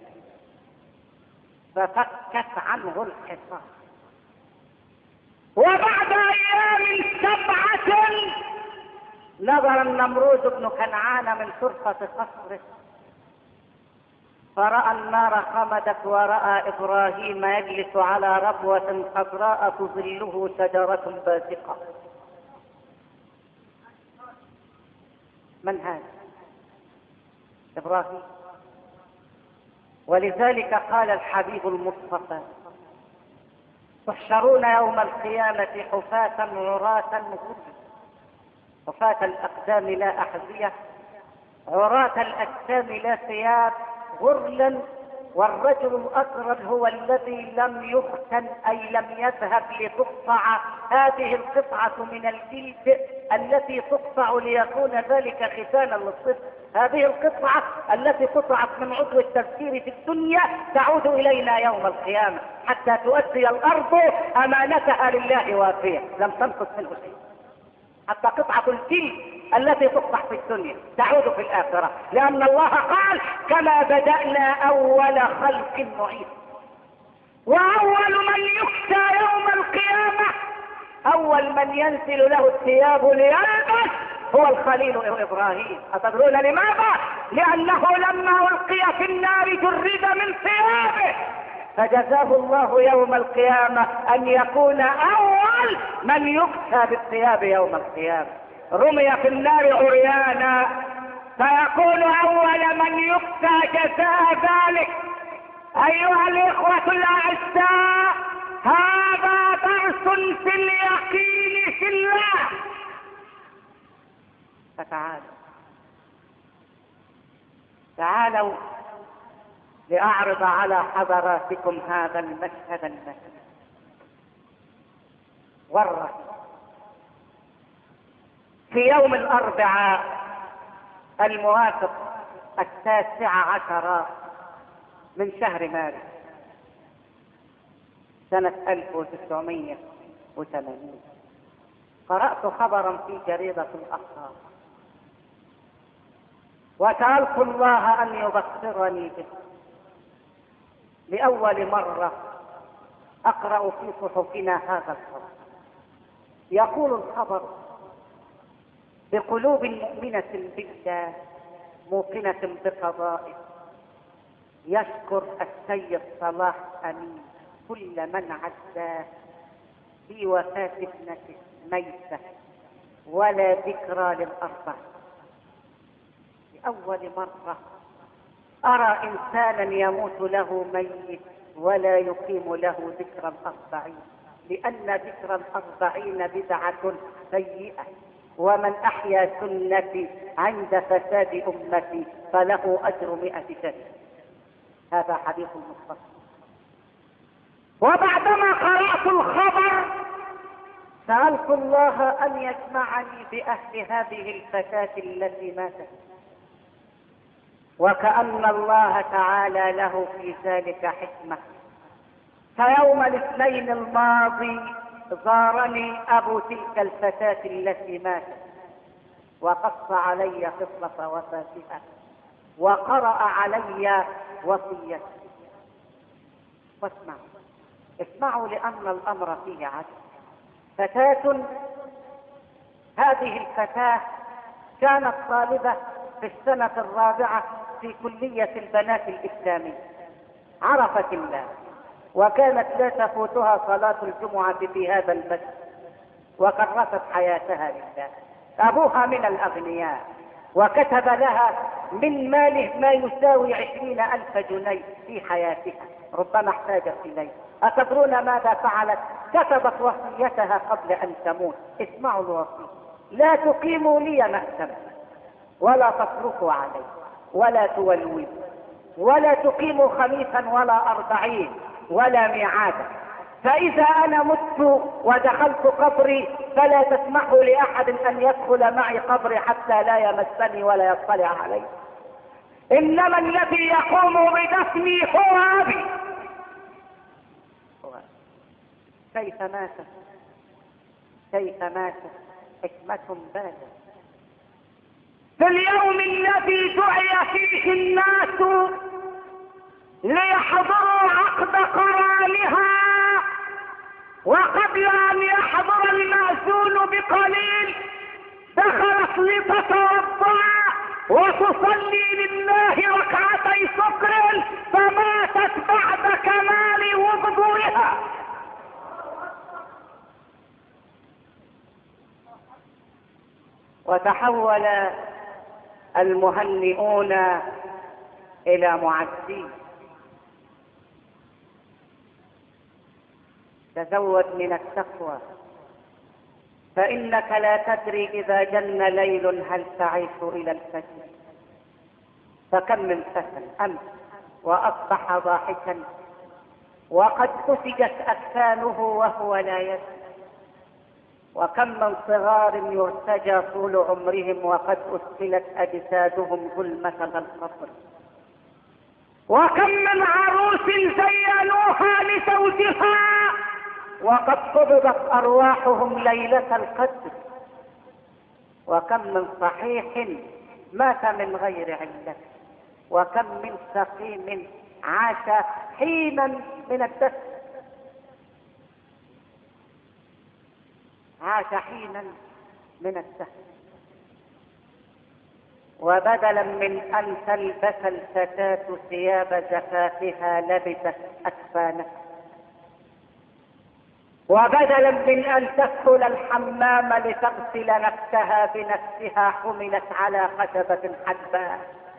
Speaker 1: ففكت عنه الحصار. وبعد أيام سبعة نظر النمرود بن كنعان من شرفة قصره فرأى النار خمدت ورأى إبراهيم يجلس على ربوة خضراء تظله شجرة باسقة. من هذا؟ إبراهيم. ولذلك قال الحبيب المصطفى: تحشرون يوم القيامة حفاة عراة غرلا، حفاة الأقدام لا أحذية، عراة الأجسام لا ثياب، غرلا. والرجل الأقرب هو الذي لم يختن أي لم يذهب لتقطع هذه القطعة من الجلد التي تقطع ليكون ذلك ختانا للصدق. هذه القطعة التي قطعت من عضو التذكير في الدنيا تعود إلينا يوم القيامة حتى تؤدي الأرض أمانتها لله وافية لم تنقص منه شيء. حتى قطعة الجلد التي تقطع في الدنيا تعود في الآخرة، لأن الله قال: كما بدأنا أول خلق نعيد. وأول من يكسى يوم القيامة اول من ينزل له الثياب ليلبس هو الخليل ابراهيم. أتدرون لماذا؟ لانه لما القي في النار جرد من ثيابه، فجزاه الله يوم القيامة ان يكون اول من يكسى بالثياب يوم القيامة. رمي في النار عريانا فيكون اول من يكسى جزاء ذلك. ايها الاخوة الاعزاء، هذا درس في اليقين في الله. فتعالوا تعالوا لأعرض على حضراتكم هذا المشهد المشهد والرهيب. في يوم الأربعاء الموافق التاسع عشر من شهر مارس سنة ألف وتسعمائة وثمانين قرأت خبرا في جريدة الأخبار وسألت الله أن يبصرني به. لأول مرة أقرأ في صحفنا هذا الخبر. يقول الخبر: بقلوب مؤمنة بالله موقنة بقضائه يشكر السيد صلاح أمين كل من عزاه في وفاة ابنته ميتة ولا ذكرى للأربع. لأول مرة أرى إنسانا يموت له ميت ولا يقيم له ذكرى الأربعين، لأن ذكرى الأربعين بدعة سيئة، ومن أحيا سنتي عند فساد أمتي فله أجر مئة شهيد. هذا حديث المصطفى. وبعدما قرأت الخبر سألت الله أن يجمعني بأهل هذه الفتاة التي ماتت، وكأن الله تعالى له في ذلك حكمة. فيوم الاثنين الماضي زارني أبو تلك الفتاة التي ماتت وقص علي قصة وفاتها وقرأ علي وصيته. واسمعوا اسمعوا لأن الأمر فيه عجب. فتاة، هذه الفتاة كانت طالبة في السنة الرابعة في كلية البنات الإسلامية، عرفت الله وكانت لا تفوتها صلاة الجمعة في هذا المسجد، وكرست حياتها لله. أبوها من الأغنياء وكتب لها من ماله ما يساوي عشرين ألف جنيه في حياتها، ربما احتاجت إليه. أتدرون ماذا فعلت؟ كتبت وصيتها قبل أن تموت. اسمعوا الوصية: لا تقيموا لي مأتما ولا تصرفوا علي ولا تولوا ولا تقيموا خميسا ولا أربعين ولا ميعادا، فإذا أنا مت ودخلت قبري فلا تسمحوا لأحد أن يدخل معي قبري حتى لا يمسني ولا يطلع علي. إنما الذي يقوم بدفني هو أبي. كيف مات؟ كيف مات؟ حكمة بالغة. في اليوم الذي دعي فيه الناس ليحضروا عقد قرانها، وقبل ان يحضر المأذون بقليل دخلت لتتوضا وتصلي لله ركعتي شكر، فماتت بعد كمال وضوئها. وتحول المهنئون الى معزين. تزود من التقوى، فإنك لا تدري إذا جن ليل هل تعيش إلى الفجر. فكم من فتى أمس وأصبح ضاحكا وقد أسجت أكفانه وهو لا يدري، وكم من صغار يرتجى طول عمرهم وقد أسفلت أجسادهم ظلمة القبر، وكم من عروس زينوها لزوجها وقد قبضت أرواحهم ليلة القدر، وكم من صحيح مات من غير علة، وكم من سقيم عاش حينا من الدهر. عاش حينا من السهل، وبدلا من ان تلبس الفتاة ثياب زفافها لبست اكفانها، وبدلا من ان تدخل الحمام لتغسل نفسها بنفسها حملت على خشبة حدباء،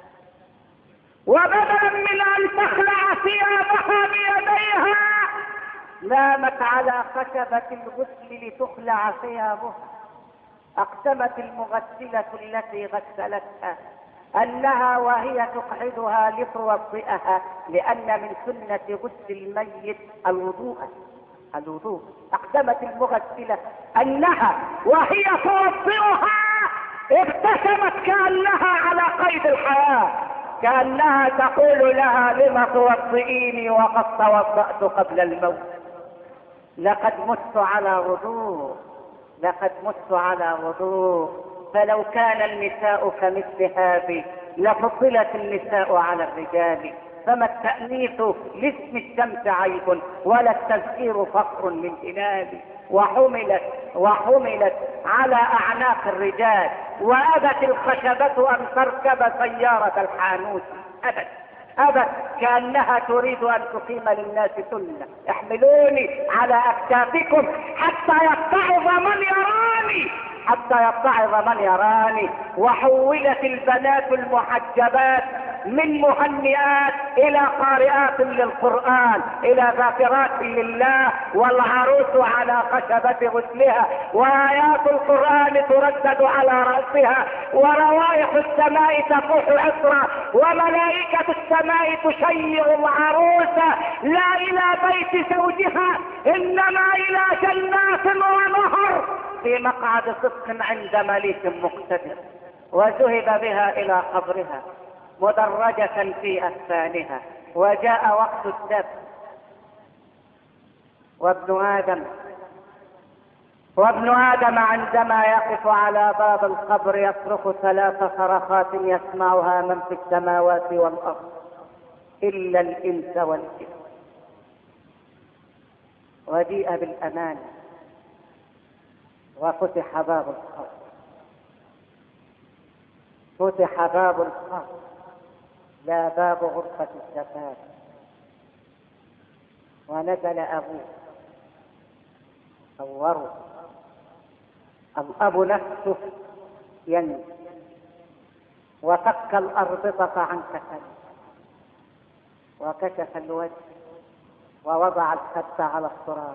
Speaker 1: وبدلا من ان تخلع ثيابها بيديها نامت على خشبة الغسل لتخلع ثيابها. اقسمت المغسلة التي غسلتها انها وهي تقعدها لتوضئها، لان من سنة غسل الميت الوضوء الوضوء اقسمت المغسلة انها وهي توضئها ابتسمت كأنها على قيد الحياة، كأنها تقول لها لم توضئيني وقد توضأت قبل الموت. لقد مت على وضوء، لقد مت على وضوء. فلو كان النساء كمثل هذه لفضلت النساء على الرجال. فما التأنيث لاسم الشمس عيب ولا التذكير فخر من جنابي. وحملت وحملت على اعناق الرجال، وابت الخشبة ان تركب سيارة الحانوت، ابت ابت كأنها تريد ان تقيم للناس سنة. احملوني على اكتافكم حتى يتعظ من يراني، حتى يتعظ من يراني. وحولت البنات المحجبات من مهنئات الى قارئات للقرآن، الى ذاكرات لله، والعروس على خشبة غسلها، وآيات القرآن تردد على رأسها، وروائح السماء تفوح عطرا، وملائكة السماء تشيع العروس لا الى بيت زوجها انما الى جنات ونهر في مقعد صدق عند مليك مقتدر. وذهب بها الى قبرها مدرجة في أكفانها. وجاء وقت الدفن، وابن آدم وابن آدم عندما يقف على باب القبر يصرخ ثلاث صرخات يسمعها من في السماوات والأرض إلا الإنس والجن. وجيء بالأمان وفتح باب القبر، فتح باب القبر لا باب غرفة الزفاف. ونزل أبوه صوروا الأب نفسه ينزل وفك الأربطة عن كفنه وكشف الوجه ووضع الخد على التراب،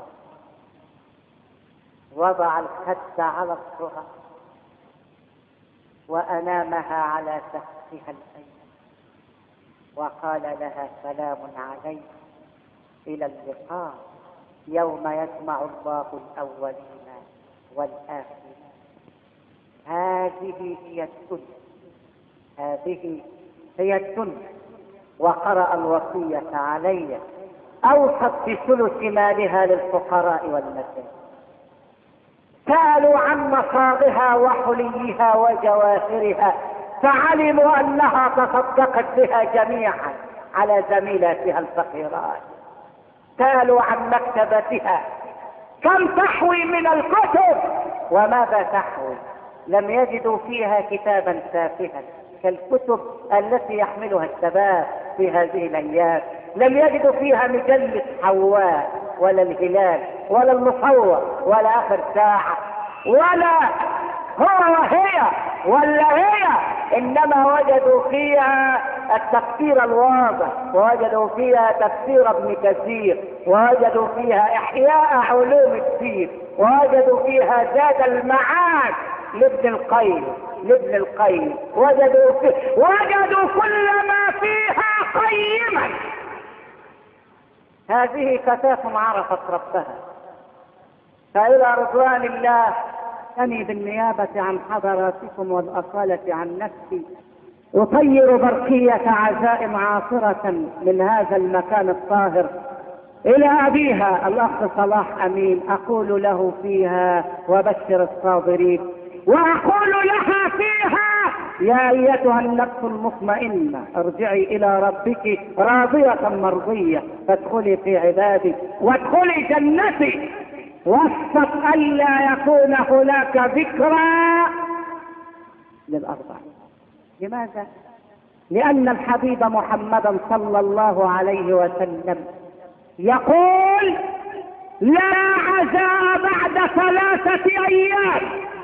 Speaker 1: وضع الخد على التراب وأنامها على سقفها الأيمن وقال لها سلام عليك إلى اللقاء يوم يجمع الله الأولين والآخرين. هذه هي الدنيا، هذه هي الدنيا. وقرأ الوصية علي أوصت بثلث مالها للفقراء والمساكين. سألوا عن مصاغها وحليها وجواهرها فعلموا أنها تصدقت بها جميعا على زميلاتها الفقيرات. سألوا عن مكتبتها كم تحوي من الكتب وماذا تحوي، لم يجدوا فيها كتابا تافها كالكتب التي يحملها الشباب في هذه الأيام. لم يجدوا فيها مجلة حواء ولا الهلال ولا المصور ولا آخر ساعة ولا هو وهي ولا هي، إنما وجدوا فيها التفسير الواضح، ووجدوا فيها تفسير ابن كثير، ووجدوا فيها إحياء علوم الدين، ووجدوا فيها زاد المعاد لابن القيم لابن القيم وجدوا فيه وجدوا كل ما فيها قيما. هذه فتاة عرفت ربها. فإلى رضوان الله أني بالنيابة عن حضراتكم والأصالة عن نفسي أطير برقية عزائم عاصرة من هذا المكان الطاهر إلى أبيها الأخ صلاح أمين، أقول له فيها وبشر الصابرين، وأقول لها فيها يا أيتها النفس المطمئنة ارجعي إلى ربك راضية مرضية فادخلي في عبادي وادخلي جنتي. وفق ألا يكون هناك ذكرى للأربعين. لماذا؟ لأن الحبيب محمدا صلى الله عليه وسلم يقول لا عزاء بعد ثلاثة أيام،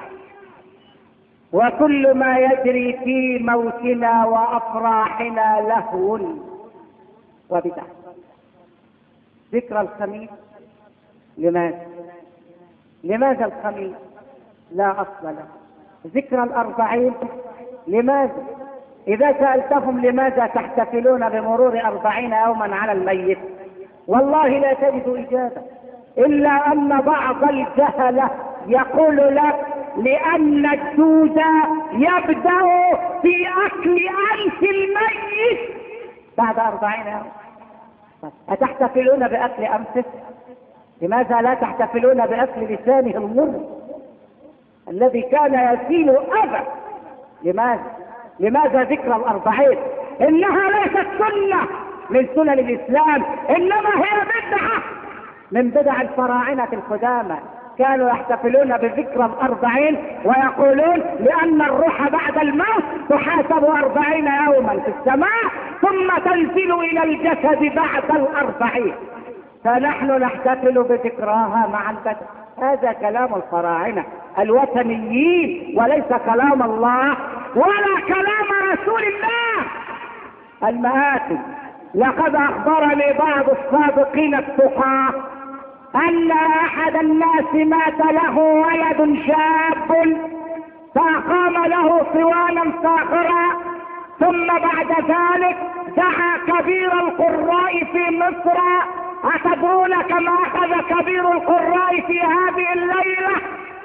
Speaker 1: وكل ما يجري في موتنا وأفراحنا لهو وبدع. ذكرى الخميس لماذا؟ لماذا الخميس؟ لا أصل له. ذكرى الأربعين لماذا؟ إذا سألتهم لماذا تحتفلون بمرور أربعين يوما على الميت، والله لا تجد إجابة إلا أن بعض الجهلة يقول لك لأن الجود يبدأ في أكل أنف الميت بعد أربعين يوم. أتحتفلون بأكل أنفه؟ لماذا لا تحتفلون بأكل لسانه المر الذي كان يسيل أبدا؟ لماذا؟ لماذا ذكرى الأربعين؟ إنها ليست سنة من سنن الإسلام، إنما هي بدعة من بدع الفراعنة القدامى. كانوا يحتفلون بذكرى الأربعين ويقولون لأن الروح بعد الموت تحاسب أربعين يوما في السماء ثم تنزل إلى الجسد بعد الأربعين، فنحن نحتفل بذكراها مع البدء. هذا كلام الفراعنة الوثنيين وليس كلام الله ولا كلام رسول الله. المآتم، لقد أخبرني بعض السابقين التقاة أن أحد الناس مات له ولد شاب فأقام له صوانا فاخرا، ثم بعد ذلك دعا كبير القراء في مصر. أتدرون كما أخذ كبير القراء في هذه الليلة؟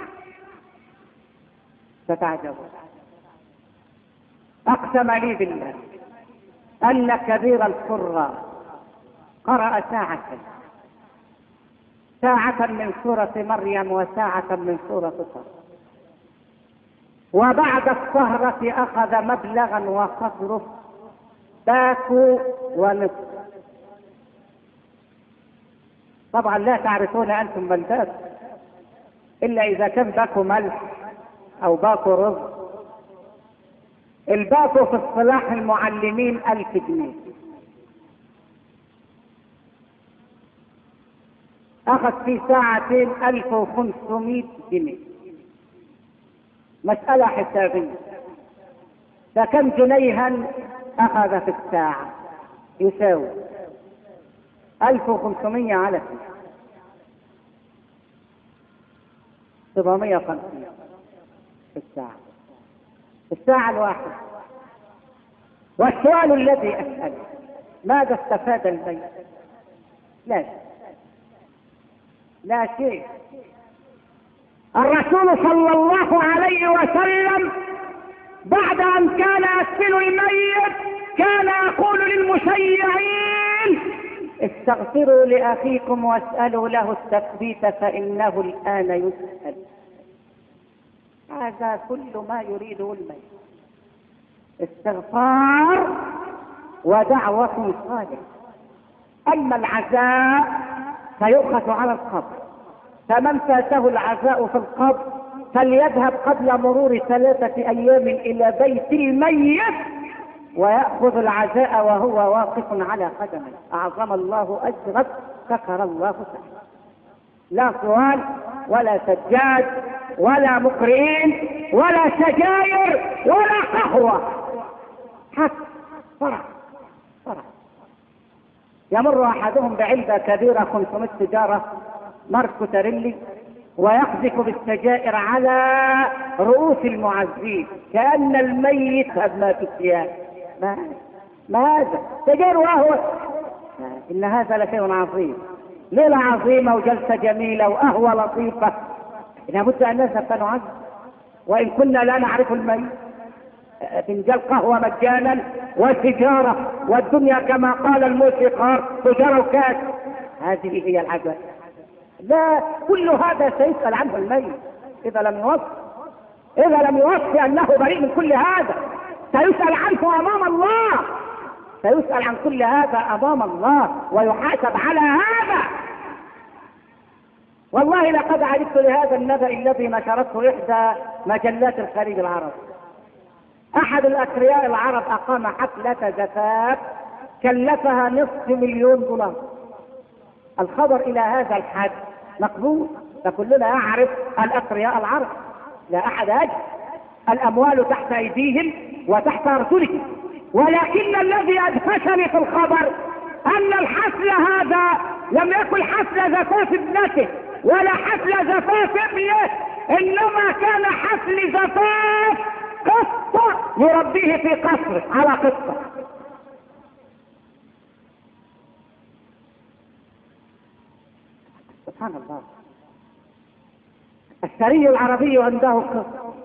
Speaker 1: ستعجبون. أقسم لي بالله أن كبير القراء قرأ ساعة ساعة من سورة مريم وساعة من سورة طه، وبعد السهرة أخذ مبلغا وقدره باكو ونصف. طبعا لا تعرفون أنتم من باكو إلا إذا كان باكو ملح أو باكو رز. الباكو في اصطلاح المعلمين ألف جنيه. أخذ في ساعتين ألف وخمسمائة جنيه. مسألة حسابية. فكم جنيها أخذ في الساعة؟ يساوي ألف وخمسمائة على سبعمائة وخمسين في الساعة، في الساعة الواحدة. والسؤال الذي أسأله ماذا استفاد الميت؟ لا شيء، لا شيء. الرسول صلى الله عليه وسلم بعد أن كان يدفن الميت كان يقول للمشيعين استغفروا لأخيكم واسألوا له التثبيت فإنه الآن يسأل. هذا كل ما يريده الميت، استغفار ودعوة صالحة. أما العزاء فيؤخذ على القبر، فمن فاته العزاء في القبر فليذهب قبل مرور ثلاثة أيام إلى بيت الميت ويأخذ العزاء وهو واقف على قدمه. أعظم الله أجرك، شكر الله سعيك. لا صوان ولا سجاد ولا مقرئين ولا سجاير ولا قهوة، حتى فرح فرح. يمر أحدهم بعلبة كبيرة خمسمائة سيجارة ماركو تاريلي ويقذف بالسجائر على رؤوس المعزين كأن الميت قد مات الثياب. ما ما هذا سجائر وهو إن هذا لشيء عظيم. ليلة عظيمة وجلسة جميلة وقهوة لطيفة. لابد أن نذهب فنعز، وإن كنا لا نعرف الميت. فنجان قهوة مجانا وسجارة، والدنيا كما قال الموسيقار سجارة وكاس. هذه هي العجب. لا، كل هذا سيسأل عنه الميت إذا لم يوصف إذا لم يوصف أنه بريء من كل هذا. سيسأل عنه أمام الله، سيسأل عن كل هذا أمام الله ويحاسب على هذا. والله لقد عرفت لهذا النبأ الذي نشرته إحدى مجلات الخليج العربي. أحد الأثرياء العرب أقام حفلة زفاف كلفها نصف مليون دولار. الخبر إلى هذا الحد مقبول، فكلنا يعرف الأثرياء العرب، لا أحد أجل، الأموال تحت أيديهم وتحت أرجلهم. ولكن الذي أدهشني في الخبر أن الحفل هذا لم يكن حفل زفاف ابنته ولا حفل زفاف ابنه، إنما كان حفل زفاف قطة يربيه في قصره على قطة. سبحان الله. الثري العربي عنده قط،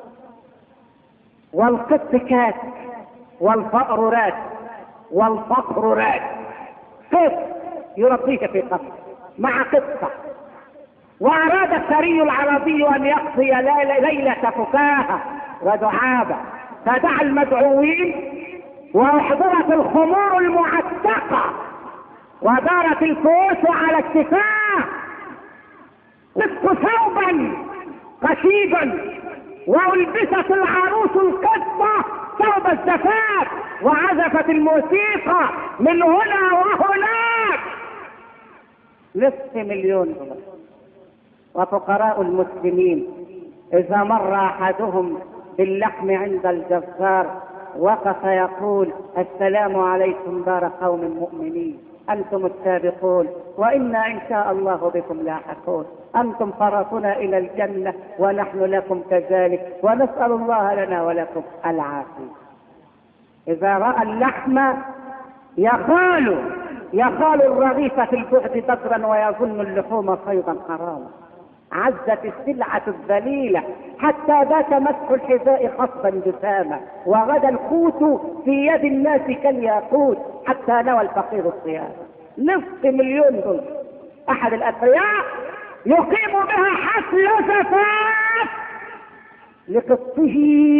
Speaker 1: والقط كات، والفأر راد، والفقر راد. قط يربيه في قصر مع قطة. وأراد الثري العربي أن يقضي ليلة فكاهة ودعابة، فدعا المدعوين وأحضرت الخمور المعتقة ودارت الكؤوس على اكتفاء، لبس ثوبا قشيدا، والبست العروس القطة ثوب الزفاف، وعزفت الموسيقى من هنا وهناك. نصف مليون دولار. وفقراء المسلمين إذا مر أحدهم باللحم عند الجزار وقف يقول: السلام عليكم دار قوم مؤمنين، أنتم السابقون وإنا إن شاء الله بكم لاحقون، أنتم فرطنا إلى الجنة ونحن لكم كذلك، ونسأل الله لنا ولكم العافية. إذا رأى اللحم يخال يخال الرغيف في البعد بدرا ويظن اللحوم صيدا حراما. عزت السلعة الذليلة حتى بات مسح الحذاء خصبا جساما، وغدا القوت في يد الناس كالياقوت حتى نوى الفقير الصيام. نصف مليون دولار. أحد الأثرياء يقيم بها حفل زفاف لقطه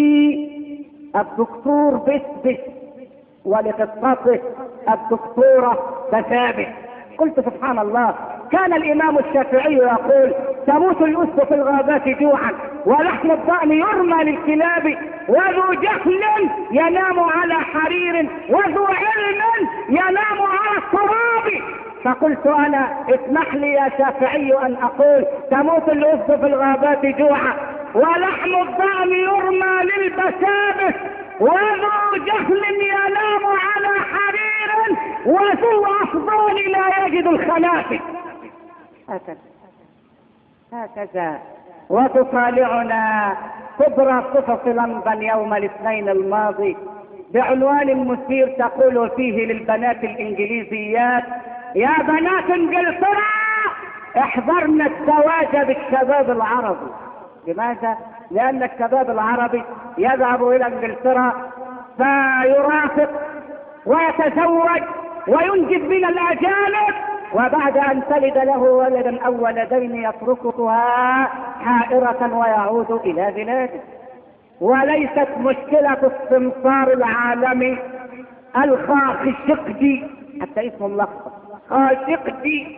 Speaker 1: الدكتور بسبس ولقطته الدكتورة بثابت. قلت سبحان الله. كان الإمام الشافعي يقول: تموت الأسد في الغابات جوعا، ولحم الضأن يرمى للكلاب، وذو جهل ينام على حرير، وذو علم ينام على التراب. فقلت أنا: اسمح لي يا شافعي أن أقول: تموت الأسد في الغابات جوعا، ولحم الضأن يرمى للبسابس، وذو جهل ينام على حرير، وذو أفضال لا يجد الخلافة. هكذا هكذا. وتطالعنا كبرى صفة لندن يوم الاثنين الماضي بعنوان مثير تقول فيه للبنات الإنجليزيات: يا بنات انجلترا احذرن الزواج بالشباب العربي. لماذا؟ لأن الشباب العربي يذهب إلى انجلترا فيرافق ويتزوج وينجب من الأجانب، وبعد أن تلد له ولدا أو ولدين يتركها حائرة ويعود إلى بلاده. وليست مشكلة السمسار العالمي الخاشقجي، حتى اسمه ملخبط، خاشقجي.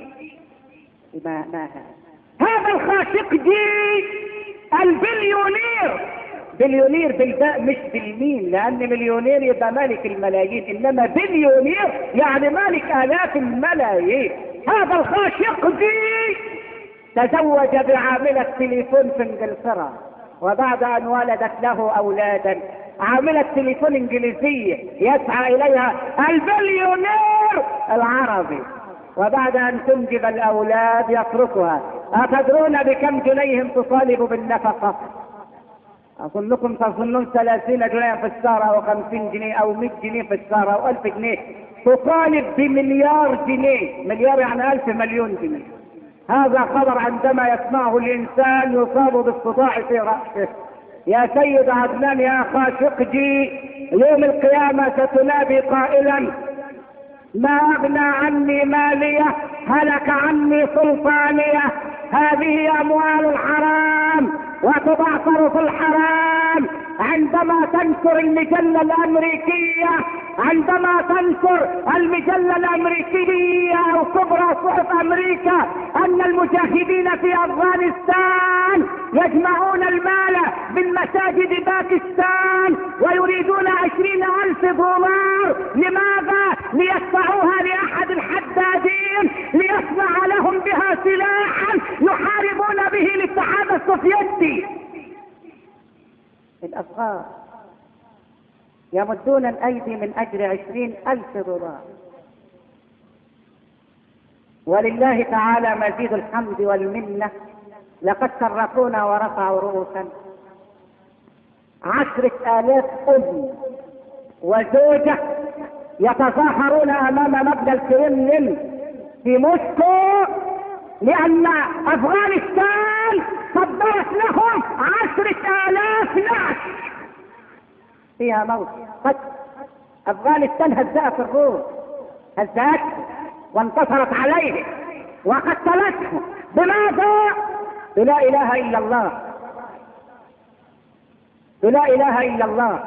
Speaker 1: ما ما هذا الخاشقجي البليونير، بليونير بالباء مش بالميم، لأن مليونير يبقى مالك الملايين، إنما بليونير يعني مالك آلاف الملايين. هذا الخاشقجي تزوج بعاملة تليفون في انجلترا، وبعد أن ولدت له أولادا عاملة تليفون انجليزية يسعى إليها البليونير العربي، وبعد أن تنجب الأولاد يتركها. أتدرون بكم جنيهم تطالب بالنفقة؟ أظنكم تظنون ثلاثين جنيه في الشهر أو خمسين جنيه أو مئة جنيه في الشهر أو ألف جنيه. تطالب بمليار جنيه، مليار يعني ألف مليون جنيه. هذا خبر عندما يسمعه الإنسان يصاب بالصداع في رأسه. يا سيد عدنان يا خاشقجي، يوم القيامة ستنادي قائلا: ما أغنى عني مالية، هلك عني سلطانية، هذه أموال الحرام وتبعثر في الحرام، عندما تنشر المجلة الامريكية عندما تنشر المجلة الامريكية او كبرى صحف امريكا ان المجاهدين في افغانستان يجمعون المال من مساجد باكستان ويريدون عشرين الف دولار، لماذا؟ ليدفعوها لاحد الحدادين ليصنع لهم بها سلاحا يحاربون به الاتحاد السوفيتي. الافغان يمدون الايدي من اجل عشرين الف دولار، ولله تعالى مزيد الحمد والمنة، لقد شرفونا ورفعوا رؤوسا. عشرة آلاف أم وزوجة يتظاهرون أمام مبنى الكرملين في موسكو لأن أفغانستان صدرت لهم عشرة آلاف نعش فيها موت. قد أفغانستان هزأت الروس، هزأت وانتصرت عليه وقتلته. بماذا؟ بلا إله إلا الله، بلا إله إلا الله،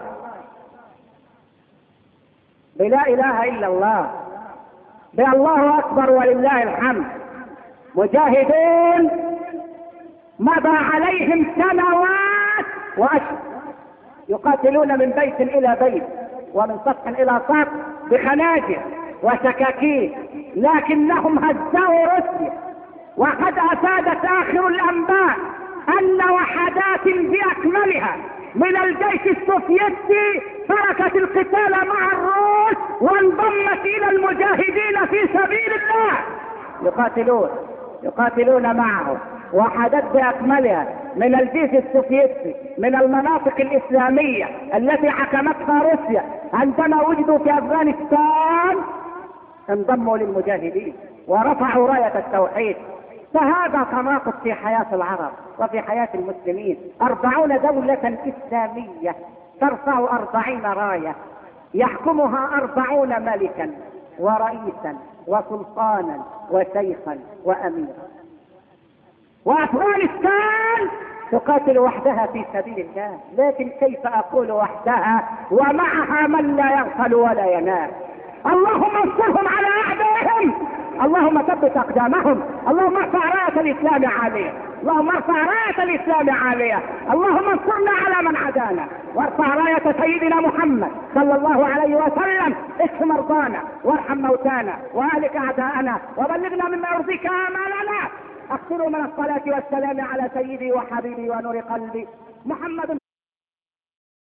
Speaker 1: بلا إله إلا الله، بالله أكبر ولله الحمد. مجاهدون مضى عليهم سنوات وأشهر يقاتلون من بيت إلى بيت ومن سطح إلى سطح بخناجر وسكاكين، لكنهم هزأوا روسيا. وقد أفادت آخر الأنباء أن وحدات بأكملها من الجيش السوفيتي تركت القتال مع الروس وانضمت إلى المجاهدين في سبيل الله يقاتلون يقاتلون معه. وحدات بأكملها من الجيش السوفيتي من المناطق الإسلامية التي حكمتها روسيا عندما وجدوا في أفغانستان انضموا للمجاهدين ورفعوا راية التوحيد. فهذا تناقض في حياة العرب وفي حياة المسلمين. أربعون دولة إسلامية ترفع أربعين راية يحكمها أربعون ملكا ورئيسا وسلطانا وشيخا وأميرا، وأفغانستان تقاتل وحدها في سبيل الله. لكن كيف أقول وحدها ومعها من لا يغفل ولا ينام؟ اللهم انصرهم على أعدائهم، اللهم ثبت أقدامهم، اللهم ارفع راية الإسلام عالية، اللهم ارفع راية الإسلام عالية، اللهم انصرنا على من عدانا، وارفع راية سيدنا محمد صلى الله عليه وسلم. اشف مرضانا وارحم موتانا وأهلك أعداءنا وبلغنا مما يرضيك آمالنا. أكثروا من الصلاة والسلام على سيدي وحبيبي ونور قلبي محمد